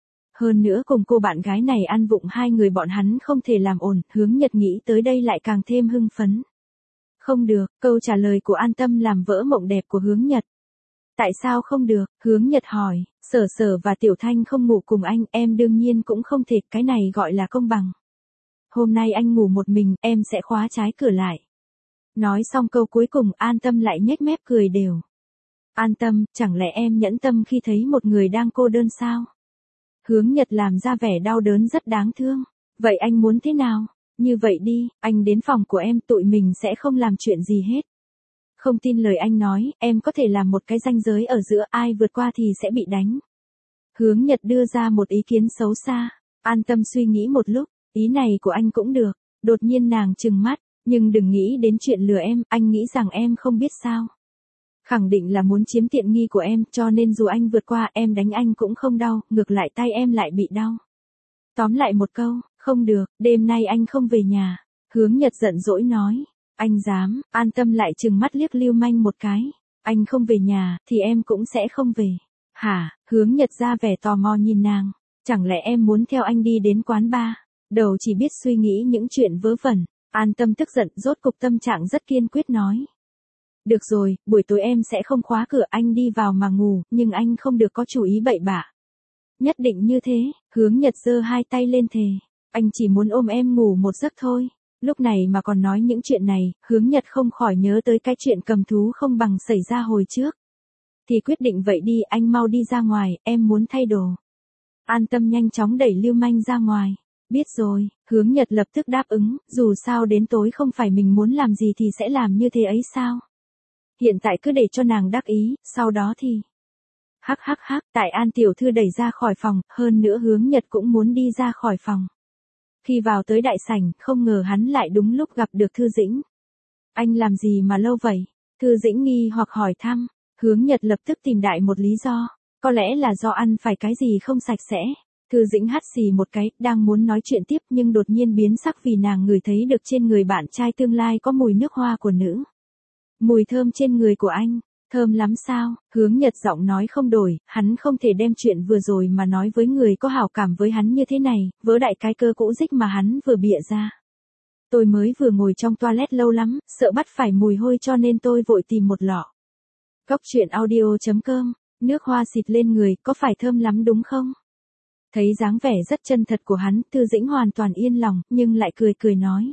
Hơn nữa cùng cô bạn gái này ăn vụng hai người bọn hắn không thể làm ổn, Hướng Nhật nghĩ tới đây lại càng thêm hưng phấn. Không được, câu trả lời của An Tâm làm vỡ mộng đẹp của Hướng Nhật. Tại sao không được, Hướng Nhật hỏi, Sở Sở và Tiểu Thanh không ngủ cùng anh, em đương nhiên cũng không thể, cái này gọi là công bằng. Hôm nay anh ngủ một mình, em sẽ khóa trái cửa lại. Nói xong câu cuối cùng An Tâm lại nhếch mép cười đều. An Tâm, chẳng lẽ em nhẫn tâm khi thấy một người đang cô đơn sao? Hướng Nhật làm ra vẻ đau đớn rất đáng thương. Vậy anh muốn thế nào? Như vậy đi, anh đến phòng của em, tụi mình sẽ không làm chuyện gì hết. Không tin lời anh nói, em có thể làm một cái ranh giới ở giữa, ai vượt qua thì sẽ bị đánh. Hướng Nhật đưa ra một ý kiến xấu xa. An Tâm suy nghĩ một lúc, ý này của anh cũng được. Đột nhiên nàng trừng mắt, nhưng đừng nghĩ đến chuyện lừa em, anh nghĩ rằng em không biết sao. Khẳng định là muốn chiếm tiện nghi của em, cho nên dù anh vượt qua em đánh anh cũng không đau, ngược lại tay em lại bị đau. Tóm lại một câu, không được, đêm nay anh không về nhà. Hướng Nhật giận dỗi nói, anh dám, An Tâm lại trừng mắt liếc Lưu Manh một cái. Anh không về nhà, thì em cũng sẽ không về. Hả, Hướng Nhật ra vẻ tò mò nhìn nàng, chẳng lẽ em muốn theo anh đi đến quán bar? Đầu chỉ biết suy nghĩ những chuyện vớ vẩn. An Tâm tức giận, rốt cục tâm trạng rất kiên quyết nói. Được rồi, buổi tối em sẽ không khóa cửa, anh đi vào mà ngủ, nhưng anh không được có chủ ý bậy bạ. Nhất định như thế, Hướng Nhật giơ hai tay lên thề. Anh chỉ muốn ôm em ngủ một giấc thôi. Lúc này mà còn nói những chuyện này, Hướng Nhật không khỏi nhớ tới cái chuyện cầm thú không bằng xảy ra hồi trước. Thì quyết định vậy đi, anh mau đi ra ngoài, em muốn thay đồ. An Tâm nhanh chóng đẩy Lưu Manh ra ngoài. Biết rồi, Hướng Nhật lập tức đáp ứng, dù sao đến tối không phải mình muốn làm gì thì sẽ làm như thế ấy sao. Hiện tại cứ để cho nàng đắc ý, sau đó thì... Hắc hắc hắc, tại An tiểu thư đẩy ra khỏi phòng, hơn nữa Hướng Nhật cũng muốn đi ra khỏi phòng. Khi vào tới đại sảnh, không ngờ hắn lại đúng lúc gặp được Thư Dĩnh. Anh làm gì mà lâu vậy? Thư Dĩnh nghi hoặc hỏi thăm, Hướng Nhật lập tức tìm đại một lý do, có lẽ là do ăn phải cái gì không sạch sẽ. Thư Dĩnh hắt xì một cái, đang muốn nói chuyện tiếp nhưng đột nhiên biến sắc vì nàng ngửi thấy được trên người bạn trai tương lai có mùi nước hoa của nữ. Mùi thơm trên người của anh, thơm lắm sao? Hướng Nhật giọng nói không đổi, hắn không thể đem chuyện vừa rồi mà nói với người có hảo cảm với hắn như thế này, vớ đại cái cơ cũ dích mà hắn vừa bịa ra. Tôi mới vừa ngồi trong toilet lâu lắm, sợ bắt phải mùi hôi cho nên tôi vội tìm một lọ. Cóc truyện audio chấm com, nước hoa xịt lên người, có phải thơm lắm đúng không? Thấy dáng vẻ rất chân thật của hắn, Thư Dĩnh hoàn toàn yên lòng, nhưng lại cười cười nói.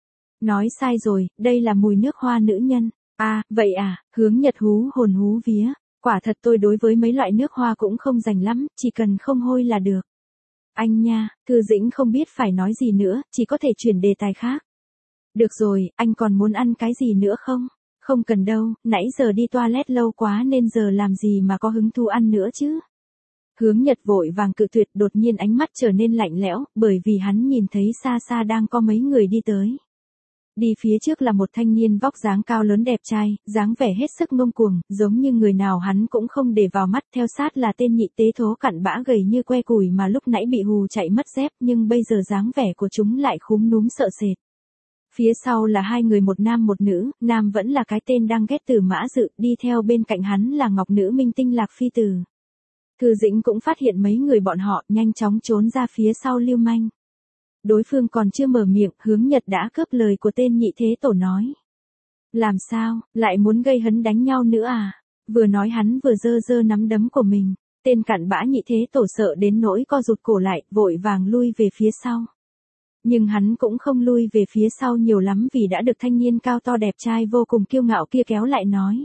Nói sai rồi, đây là mùi nước hoa nữ nhân. À, vậy à, Hướng Nhật hú hồn hú vía. Quả thật tôi đối với mấy loại nước hoa cũng không rành lắm, chỉ cần không hôi là được. Anh nha, Thư Dĩnh không biết phải nói gì nữa, chỉ có thể chuyển đề tài khác. Được rồi, anh còn muốn ăn cái gì nữa không? Không cần đâu, nãy giờ đi toilet lâu quá nên giờ làm gì mà có hứng thú ăn nữa chứ? Hướng Nhật vội vàng cự tuyệt, đột nhiên ánh mắt trở nên lạnh lẽo, bởi vì hắn nhìn thấy xa xa đang có mấy người đi tới. Đi phía trước là một thanh niên vóc dáng cao lớn đẹp trai, dáng vẻ hết sức ngông cuồng, giống như người nào hắn cũng không để vào mắt, theo sát là tên nhị tế thố cặn bã gầy như que củi mà lúc nãy bị hù chạy mất dép, nhưng bây giờ dáng vẻ của chúng lại khúm núm sợ sệt. Phía sau là hai người một nam một nữ, nam vẫn là cái tên đang ghét Tử Mã Dự, đi theo bên cạnh hắn là ngọc nữ minh tinh Lạc Phi Tử. Thư Dĩnh cũng phát hiện mấy người bọn họ, nhanh chóng trốn ra phía sau Lưu Manh. Đối phương còn chưa mở miệng, Hướng Nhật đã cướp lời của tên nhị thế tổ nói. Làm sao, lại muốn gây hấn đánh nhau nữa à? Vừa nói hắn vừa giơ giơ nắm đấm của mình, tên cặn bã nhị thế tổ sợ đến nỗi co rụt cổ lại, vội vàng lui về phía sau. Nhưng hắn cũng không lui về phía sau nhiều lắm vì đã được thanh niên cao to đẹp trai vô cùng kiêu ngạo kia kéo lại nói.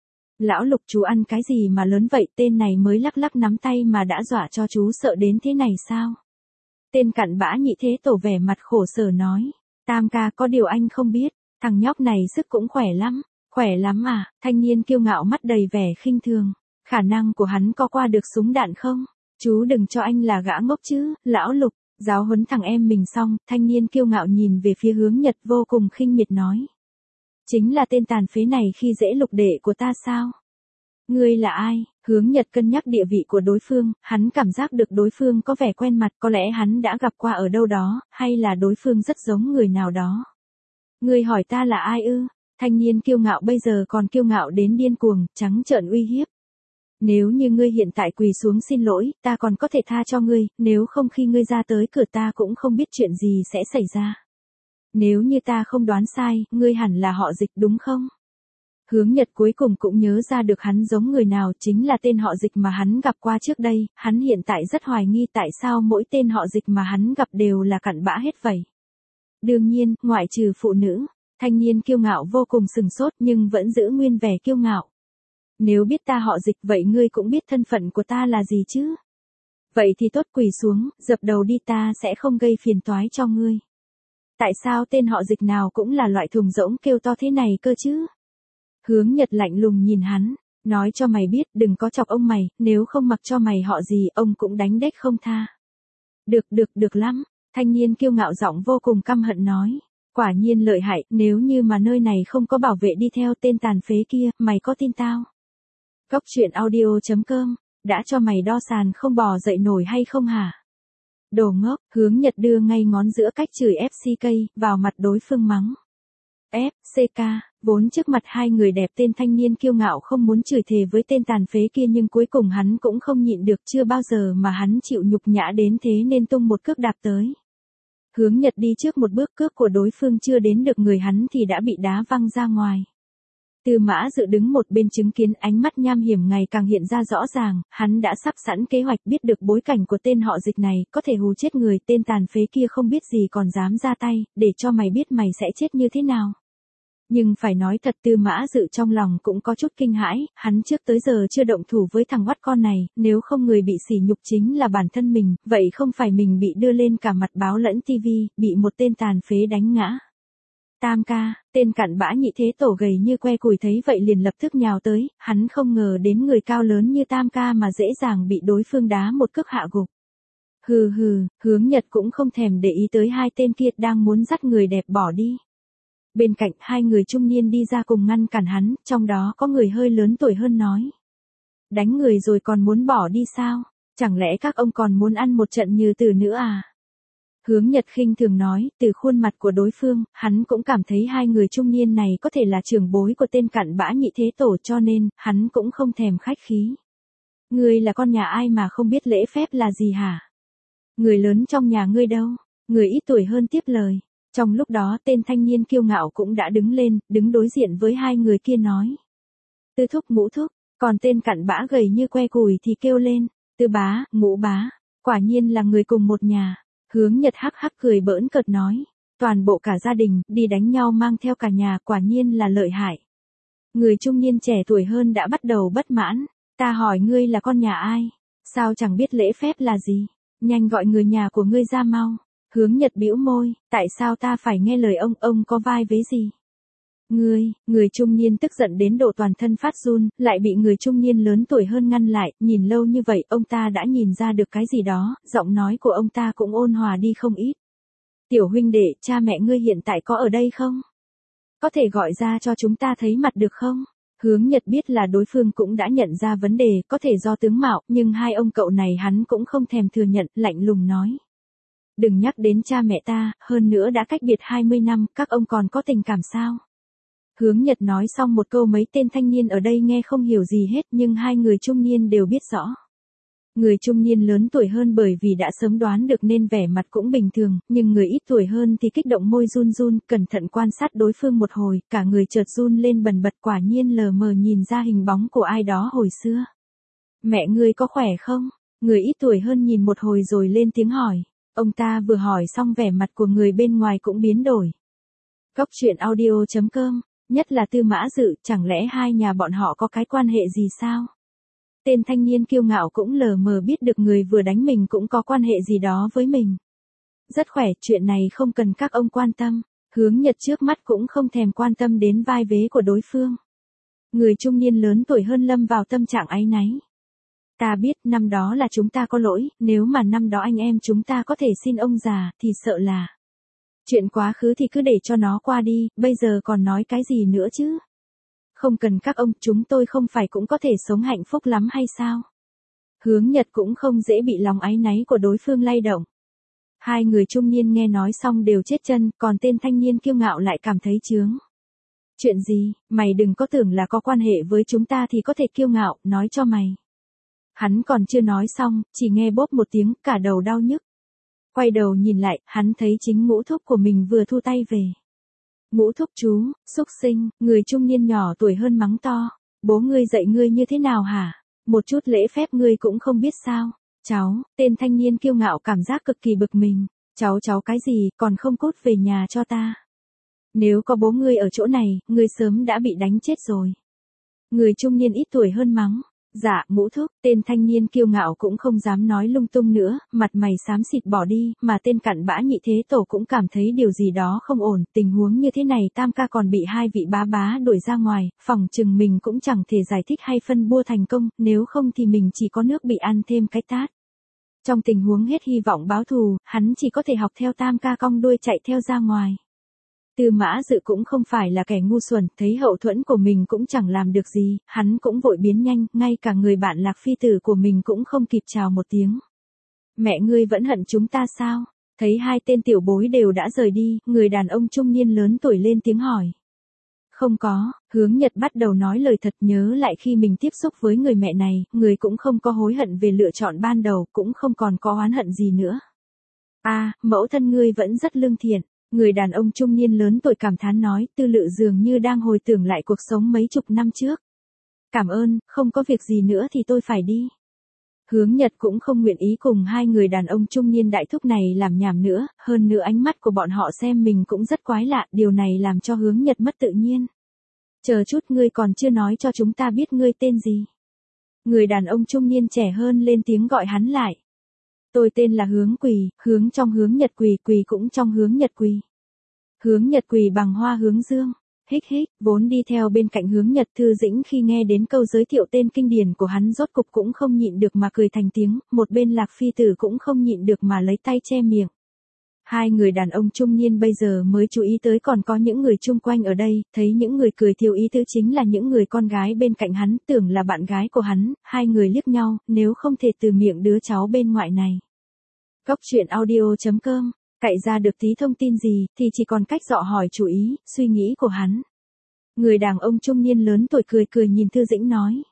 Lão Lục chú ăn cái gì mà lớn vậy, tên này mới lắc lắc nắm tay mà đã dọa cho chú sợ đến thế này sao? Tên cặn bã nhị thế tổ vẻ mặt khổ sở nói. Tam ca, có điều anh không biết, thằng nhóc này sức cũng khỏe lắm. Khỏe lắm à? Thanh niên kiêu ngạo mắt đầy vẻ khinh thường. Khả năng của hắn có qua được súng đạn không? Chú đừng cho anh là gã ngốc chứ, Lão Lục. Giáo huấn thằng em mình xong, thanh niên kiêu ngạo nhìn về phía Hướng Nhật vô cùng khinh miệt nói. Chính là tên tàn phế này khi dễ Lục đệ của ta sao? Ngươi là ai? Hướng Nhật cân nhắc địa vị của đối phương, hắn cảm giác được đối phương có vẻ quen mặt, có lẽ hắn đã gặp qua ở đâu đó, hay là đối phương rất giống người nào đó. Ngươi hỏi ta là ai ư? Thanh niên kiêu ngạo bây giờ còn kiêu ngạo đến điên cuồng, trắng trợn uy hiếp. Nếu như ngươi hiện tại quỳ xuống xin lỗi, ta còn có thể tha cho ngươi, nếu không khi ngươi ra tới cửa ta cũng không biết chuyện gì sẽ xảy ra. Nếu như ta không đoán sai, ngươi hẳn là họ Dịch đúng không? Hướng Nhật cuối cùng cũng nhớ ra được hắn giống người nào, chính là tên họ Dịch mà hắn gặp qua trước đây, hắn hiện tại rất hoài nghi tại sao mỗi tên họ Dịch mà hắn gặp đều là cặn bã hết vậy. Đương nhiên, ngoại trừ phụ nữ, thanh niên kiêu ngạo vô cùng sừng sốt nhưng vẫn giữ nguyên vẻ kiêu ngạo. Nếu biết ta họ Dịch vậy ngươi cũng biết thân phận của ta là gì chứ? Vậy thì tốt, quỳ xuống, dập đầu đi, ta sẽ không gây phiền toái cho ngươi. Tại sao tên họ Dịch nào cũng là loại thùng rỗng kêu to thế này cơ chứ? Hướng Nhật lạnh lùng nhìn hắn, nói cho mày biết đừng có chọc ông mày, nếu không mặc cho mày họ gì ông cũng đánh đếch không tha. Được được được lắm, thanh niên kiêu ngạo giọng vô cùng căm hận nói. Quả nhiên lợi hại, nếu như mà nơi này không có bảo vệ đi theo tên tàn phế kia, mày có tin tao? Góc truyện audio chấm com, đã cho mày đo sàn không bò dậy nổi hay không hả? Đồ ngốc, Hướng Nhật đưa ngay ngón giữa cách chửi ép xê ca, vào mặt đối phương mắng. ép xê ca, vốn trước mặt hai người đẹp tên thanh niên kiêu ngạo không muốn chửi thề với tên tàn phế kia nhưng cuối cùng hắn cũng không nhịn được, chưa bao giờ mà hắn chịu nhục nhã đến thế nên tung một cước đạp tới. Hướng Nhật đi trước một bước, cước của đối phương chưa đến được người hắn thì đã bị đá văng ra ngoài. Tư Mã Dự đứng một bên chứng kiến, ánh mắt nham hiểm ngày càng hiện ra rõ ràng, hắn đã sắp sẵn kế hoạch, biết được bối cảnh của tên họ Dịch này, có thể hù chết người, tên tàn phế kia không biết gì còn dám ra tay, để cho mày biết mày sẽ chết như thế nào. Nhưng phải nói thật, Tư Mã Dự trong lòng cũng có chút kinh hãi, hắn trước tới giờ chưa động thủ với thằng oắt con này, nếu không người bị sỉ nhục chính là bản thân mình, vậy không phải mình bị đưa lên cả mặt báo lẫn tivi, bị một tên tàn phế đánh ngã. Tam ca, tên cặn bã Nhị Thế Tổ gầy như que củi thấy vậy liền lập tức nhào tới, hắn không ngờ đến người cao lớn như Tam ca mà dễ dàng bị đối phương đá một cước hạ gục. Hừ hừ, Hướng Nhật cũng không thèm để ý tới hai tên kia đang muốn dắt người đẹp bỏ đi. Bên cạnh hai người trung niên đi ra cùng ngăn cản hắn, trong đó có người hơi lớn tuổi hơn nói. Đánh người rồi còn muốn bỏ đi sao? Chẳng lẽ các ông còn muốn ăn một trận như từ nữa à? Hướng Nhật khinh thường nói, từ khuôn mặt của đối phương, hắn cũng cảm thấy hai người trung niên này có thể là trưởng bối của tên cặn bã Nhị Thế Tổ cho nên, hắn cũng không thèm khách khí. Ngươi là con nhà ai mà không biết lễ phép là gì hả? Người lớn trong nhà ngươi đâu? Người ít tuổi hơn tiếp lời. Trong lúc đó tên thanh niên kiêu ngạo cũng đã đứng lên, đứng đối diện với hai người kia nói. Tư thúc Ngũ thúc, còn tên cặn bã gầy như que củi thì kêu lên, Tư bá, Ngũ bá, quả nhiên là người cùng một nhà. Hướng Nhật hắc hắc cười bỡn cợt nói, toàn bộ cả gia đình, đi đánh nhau mang theo cả nhà, quả nhiên là lợi hại. Người trung niên trẻ tuổi hơn đã bắt đầu bất mãn, ta hỏi ngươi là con nhà ai? Sao chẳng biết lễ phép là gì? Nhanh gọi người nhà của ngươi ra mau. Hướng Nhật bĩu môi, tại sao ta phải nghe lời ông, ông có vai vế gì? Ngươi, người trung niên tức giận đến độ toàn thân phát run, lại bị người trung niên lớn tuổi hơn ngăn lại, nhìn lâu như vậy ông ta đã nhìn ra được cái gì đó, giọng nói của ông ta cũng ôn hòa đi không ít. Tiểu huynh đệ, cha mẹ ngươi hiện tại có ở đây không? Có thể gọi ra cho chúng ta thấy mặt được không? Hướng Nhật biết là đối phương cũng đã nhận ra vấn đề, có thể do tướng mạo, nhưng hai ông cậu này hắn cũng không thèm thừa nhận, lạnh lùng nói. Đừng nhắc đến cha mẹ ta, hơn nữa đã cách biệt hai mươi năm, các ông còn có tình cảm sao? Hướng Nhật nói xong một câu mấy tên thanh niên ở đây nghe không hiểu gì hết nhưng hai người trung niên đều biết rõ. Người trung niên lớn tuổi hơn bởi vì đã sớm đoán được nên vẻ mặt cũng bình thường, nhưng người ít tuổi hơn thì kích động môi run run, cẩn thận quan sát đối phương một hồi, cả người chợt run lên bần bật, quả nhiên lờ mờ nhìn ra hình bóng của ai đó hồi xưa. Mẹ ngươi có khỏe không? Người ít tuổi hơn nhìn một hồi rồi lên tiếng hỏi. Ông ta vừa hỏi xong vẻ mặt của người bên ngoài cũng biến đổi. Góc truyện audio chấm com, nhất là Tư Mã Dự, chẳng lẽ hai nhà bọn họ có cái quan hệ gì sao? Tên thanh niên kiêu ngạo cũng lờ mờ biết được người vừa đánh mình cũng có quan hệ gì đó với mình. Rất khỏe, chuyện này không cần các ông quan tâm. Hướng Nhật trước mắt cũng không thèm quan tâm đến vai vế của đối phương. Người trung niên lớn tuổi hơn lâm vào tâm trạng áy náy. Ta biết năm đó là chúng ta có lỗi, nếu mà năm đó anh em chúng ta có thể xin ông già, thì sợ là. Chuyện quá khứ thì cứ để cho nó qua đi, bây giờ còn nói cái gì nữa chứ? Không cần các ông, chúng tôi không phải cũng có thể sống hạnh phúc lắm hay sao? Hướng Nhật cũng không dễ bị lòng áy náy của đối phương lay động. Hai người trung niên nghe nói xong đều chết chân, còn tên thanh niên kiêu ngạo lại cảm thấy chướng. Chuyện gì, mày đừng có tưởng là có quan hệ với chúng ta thì có thể kiêu ngạo, nói cho mày. Hắn còn chưa nói xong, chỉ nghe bốp một tiếng, cả đầu đau nhức. Quay đầu nhìn lại, hắn thấy chính Ngũ thúc của mình vừa thu tay về. Ngũ thúc chú, xúc sinh, người trung niên nhỏ tuổi hơn mắng to. Bố ngươi dạy ngươi như thế nào hả? Một chút lễ phép ngươi cũng không biết sao? Cháu, tên thanh niên kiêu ngạo cảm giác cực kỳ bực mình. Cháu cháu cái gì, còn không cút về nhà cho ta. Nếu có bố ngươi ở chỗ này, ngươi sớm đã bị đánh chết rồi. Người trung niên ít tuổi hơn mắng. Dạ, Ngũ thúc, tên thanh niên kiêu ngạo cũng không dám nói lung tung nữa, mặt mày xám xịt bỏ đi, mà tên cặn bã nhị thế tổ cũng cảm thấy điều gì đó không ổn, tình huống như thế này tam ca còn bị hai vị bá bá đuổi ra ngoài, phỏng chừng mình cũng chẳng thể giải thích hay phân bua thành công, nếu không thì mình chỉ có nước bị ăn thêm cái tát. Trong tình huống hết hy vọng báo thù, hắn chỉ có thể học theo tam ca cong đuôi chạy theo ra ngoài. Tư Mã Dự cũng không phải là kẻ ngu xuẩn, thấy hậu thuẫn của mình cũng chẳng làm được gì, hắn cũng vội biến nhanh, ngay cả người bạn Lạc Phi tử của mình cũng không kịp chào một tiếng. Mẹ ngươi vẫn hận chúng ta sao? Thấy hai tên tiểu bối đều đã rời đi, người đàn ông trung niên lớn tuổi lên tiếng hỏi. Không có, Hướng Nhật bắt đầu nói lời thật, nhớ lại khi mình tiếp xúc với người mẹ này, người cũng không có hối hận về lựa chọn ban đầu, cũng không còn có oán hận gì nữa. À, mẫu thân ngươi vẫn rất lương thiện. Người đàn ông trung niên lớn tuổi cảm thán nói, Tư Lự dường như đang hồi tưởng lại cuộc sống mấy chục năm trước. Cảm ơn, không có việc gì nữa thì tôi phải đi. Hướng Nhật cũng không nguyện ý cùng hai người đàn ông trung niên đại thúc này làm nhảm nữa, hơn nữa ánh mắt của bọn họ xem mình cũng rất quái lạ, điều này làm cho Hướng Nhật mất tự nhiên. Chờ chút, ngươi còn chưa nói cho chúng ta biết ngươi tên gì. Người đàn ông trung niên trẻ hơn lên tiếng gọi hắn lại. Tôi tên là Hướng Quỳ, hướng trong hướng Nhật Quỳ, quỳ cũng trong hướng Nhật Quỳ. Hướng Nhật Quỳ bằng hoa hướng dương. Hích hích, vốn đi theo bên cạnh Hướng Nhật Thư Dĩnh khi nghe đến câu giới thiệu tên kinh điển của hắn rốt cục cũng không nhịn được mà cười thành tiếng, một bên Lạc Phi Tử cũng không nhịn được mà lấy tay che miệng. Hai người đàn ông trung niên bây giờ mới chú ý tới còn có những người chung quanh ở đây, thấy những người cười thiếu ý tứ chính là những người con gái bên cạnh hắn, tưởng là bạn gái của hắn, hai người liếc nhau, nếu không thể từ miệng đứa cháu bên ngoại này. Góc truyện audio chấm com, cậy ra được tí thông tin gì, thì chỉ còn cách dọ hỏi chủ ý, suy nghĩ của hắn. Người đàn ông trung niên lớn tuổi cười cười nhìn Thư Dĩnh nói.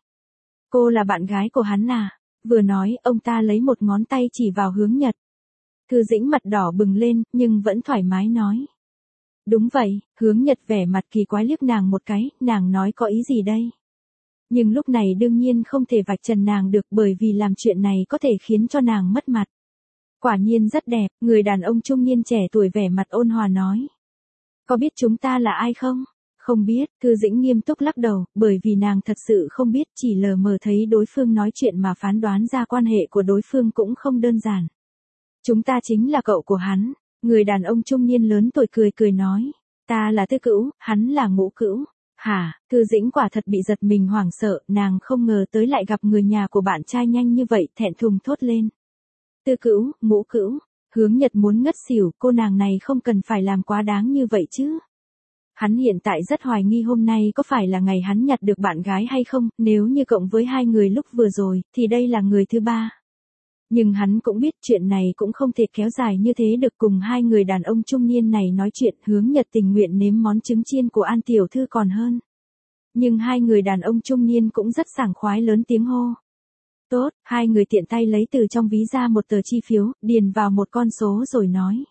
Cô là bạn gái của hắn à? Vừa nói, ông ta lấy một ngón tay chỉ vào Hướng Nhật. Thư Dĩnh mặt đỏ bừng lên, nhưng vẫn thoải mái nói. Đúng vậy, Hướng Nhật vẻ mặt kỳ quái liếc nàng một cái, nàng nói có ý gì đây? Nhưng lúc này đương nhiên không thể vạch trần nàng được bởi vì làm chuyện này có thể khiến cho nàng mất mặt. Quả nhiên rất đẹp, người đàn ông trung niên trẻ tuổi vẻ mặt ôn hòa nói. Có biết chúng ta là ai không? Không biết, Thư Dĩnh nghiêm túc lắc đầu, bởi vì nàng thật sự không biết, chỉ lờ mờ thấy đối phương nói chuyện mà phán đoán ra quan hệ của đối phương cũng không đơn giản. Chúng ta chính là cậu của hắn, người đàn ông trung niên lớn tuổi cười cười nói. Ta là Tư Cữu, hắn là Ngũ Cữu. Hả, Thư Dĩnh quả thật bị giật mình hoảng sợ, nàng không ngờ tới lại gặp người nhà của bạn trai nhanh như vậy, thẹn thùng thốt lên. Tư Cữu, Ngũ Cữu, Hướng Nhật muốn ngất xỉu, cô nàng này không cần phải làm quá đáng như vậy chứ. Hắn hiện tại rất hoài nghi hôm nay có phải là ngày hắn nhặt được bạn gái hay không, nếu như cộng với hai người lúc vừa rồi, thì đây là người thứ ba. Nhưng hắn cũng biết chuyện này cũng không thể kéo dài như thế được, cùng hai người đàn ông trung niên này nói chuyện, Hướng Nhật tình nguyện nếm món trứng chiên của An tiểu thư còn hơn. Nhưng hai người đàn ông trung niên cũng rất sảng khoái lớn tiếng hô. Tốt, hai người tiện tay lấy từ trong ví ra một tờ chi phiếu, điền vào một con số rồi nói.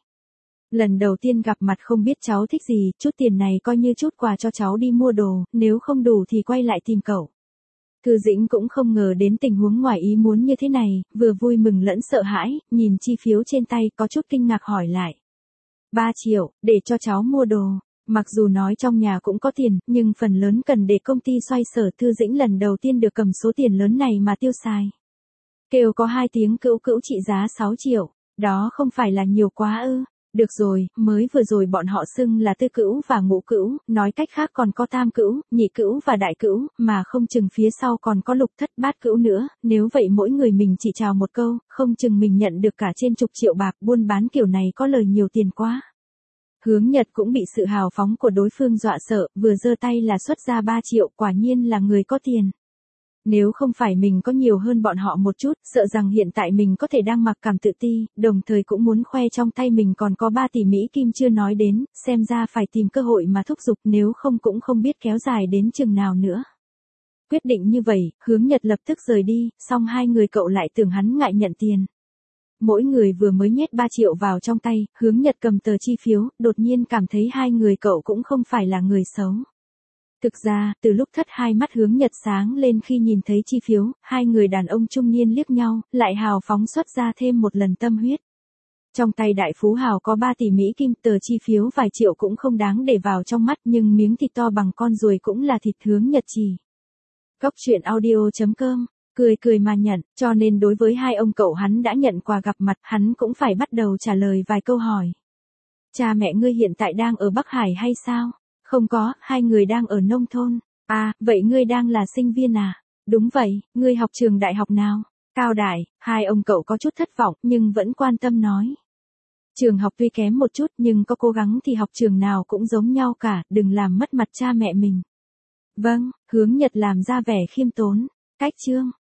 Lần đầu tiên gặp mặt không biết cháu thích gì, chút tiền này coi như chút quà cho cháu đi mua đồ, nếu không đủ thì quay lại tìm cậu. Thư Dĩnh cũng không ngờ đến tình huống ngoài ý muốn như thế này, vừa vui mừng lẫn sợ hãi, nhìn chi phiếu trên tay có chút kinh ngạc hỏi lại. Ba triệu, để cho cháu mua đồ. Mặc dù nói trong nhà cũng có tiền, nhưng phần lớn cần để công ty xoay sở. Thư Dĩnh lần đầu tiên được cầm số tiền lớn này mà tiêu xài. Kêu có hai tiếng Cữu Cữu trị giá sáu triệu, đó không phải là nhiều quá ư. Được rồi, mới vừa rồi bọn họ xưng là Tư Cữu và Ngũ Cữu, nói cách khác còn có Tam Cữu, Nhị Cữu và Đại Cữu, mà không chừng phía sau còn có Lục Thất Bát Cữu nữa, nếu vậy mỗi người mình chỉ chào một câu, không chừng mình nhận được cả trên chục triệu bạc, buôn bán kiểu này có lời nhiều tiền quá. Hướng Nhật cũng bị sự hào phóng của đối phương dọa sợ, vừa giơ tay là xuất ra ba triệu, quả nhiên là người có tiền. Nếu không phải mình có nhiều hơn bọn họ một chút, sợ rằng hiện tại mình có thể đang mặc cảm tự ti, đồng thời cũng muốn khoe trong tay mình còn có ba tỷ Mỹ Kim chưa nói đến, xem ra phải tìm cơ hội mà thúc giục, nếu không cũng không biết kéo dài đến chừng nào nữa. Quyết định như vậy, Hướng Nhật lập tức rời đi, xong hai người cậu lại tưởng hắn ngại nhận tiền. Mỗi người vừa mới nhét ba triệu vào trong tay, Hướng Nhật cầm tờ chi phiếu, đột nhiên cảm thấy hai người cậu cũng không phải là người xấu. Thực ra, từ lúc thất hai mắt Hướng Nhật sáng lên khi nhìn thấy chi phiếu, hai người đàn ông trung niên liếc nhau, lại hào phóng xuất ra thêm một lần tâm huyết. Trong tay đại phú hào có ba tỷ Mỹ Kim, tờ chi phiếu vài triệu cũng không đáng để vào trong mắt, nhưng miếng thịt to bằng con ruồi cũng là thịt. Hướng Nhật chỉ. Góc truyện audio chấm com, cười cười mà nhận, cho nên đối với hai ông cậu hắn đã nhận quà gặp mặt, hắn cũng phải bắt đầu trả lời vài câu hỏi. Cha mẹ ngươi hiện tại đang ở Bắc Hải hay sao? Không có, hai người đang ở nông thôn. À, vậy ngươi đang là sinh viên à? Đúng vậy, ngươi học trường đại học nào? Cao đại, hai ông cậu có chút thất vọng nhưng vẫn quan tâm nói. Trường học tuy kém một chút nhưng có cố gắng thì học trường nào cũng giống nhau cả, đừng làm mất mặt cha mẹ mình. Vâng, Hướng Nhật làm ra vẻ khiêm tốn. Cách chương.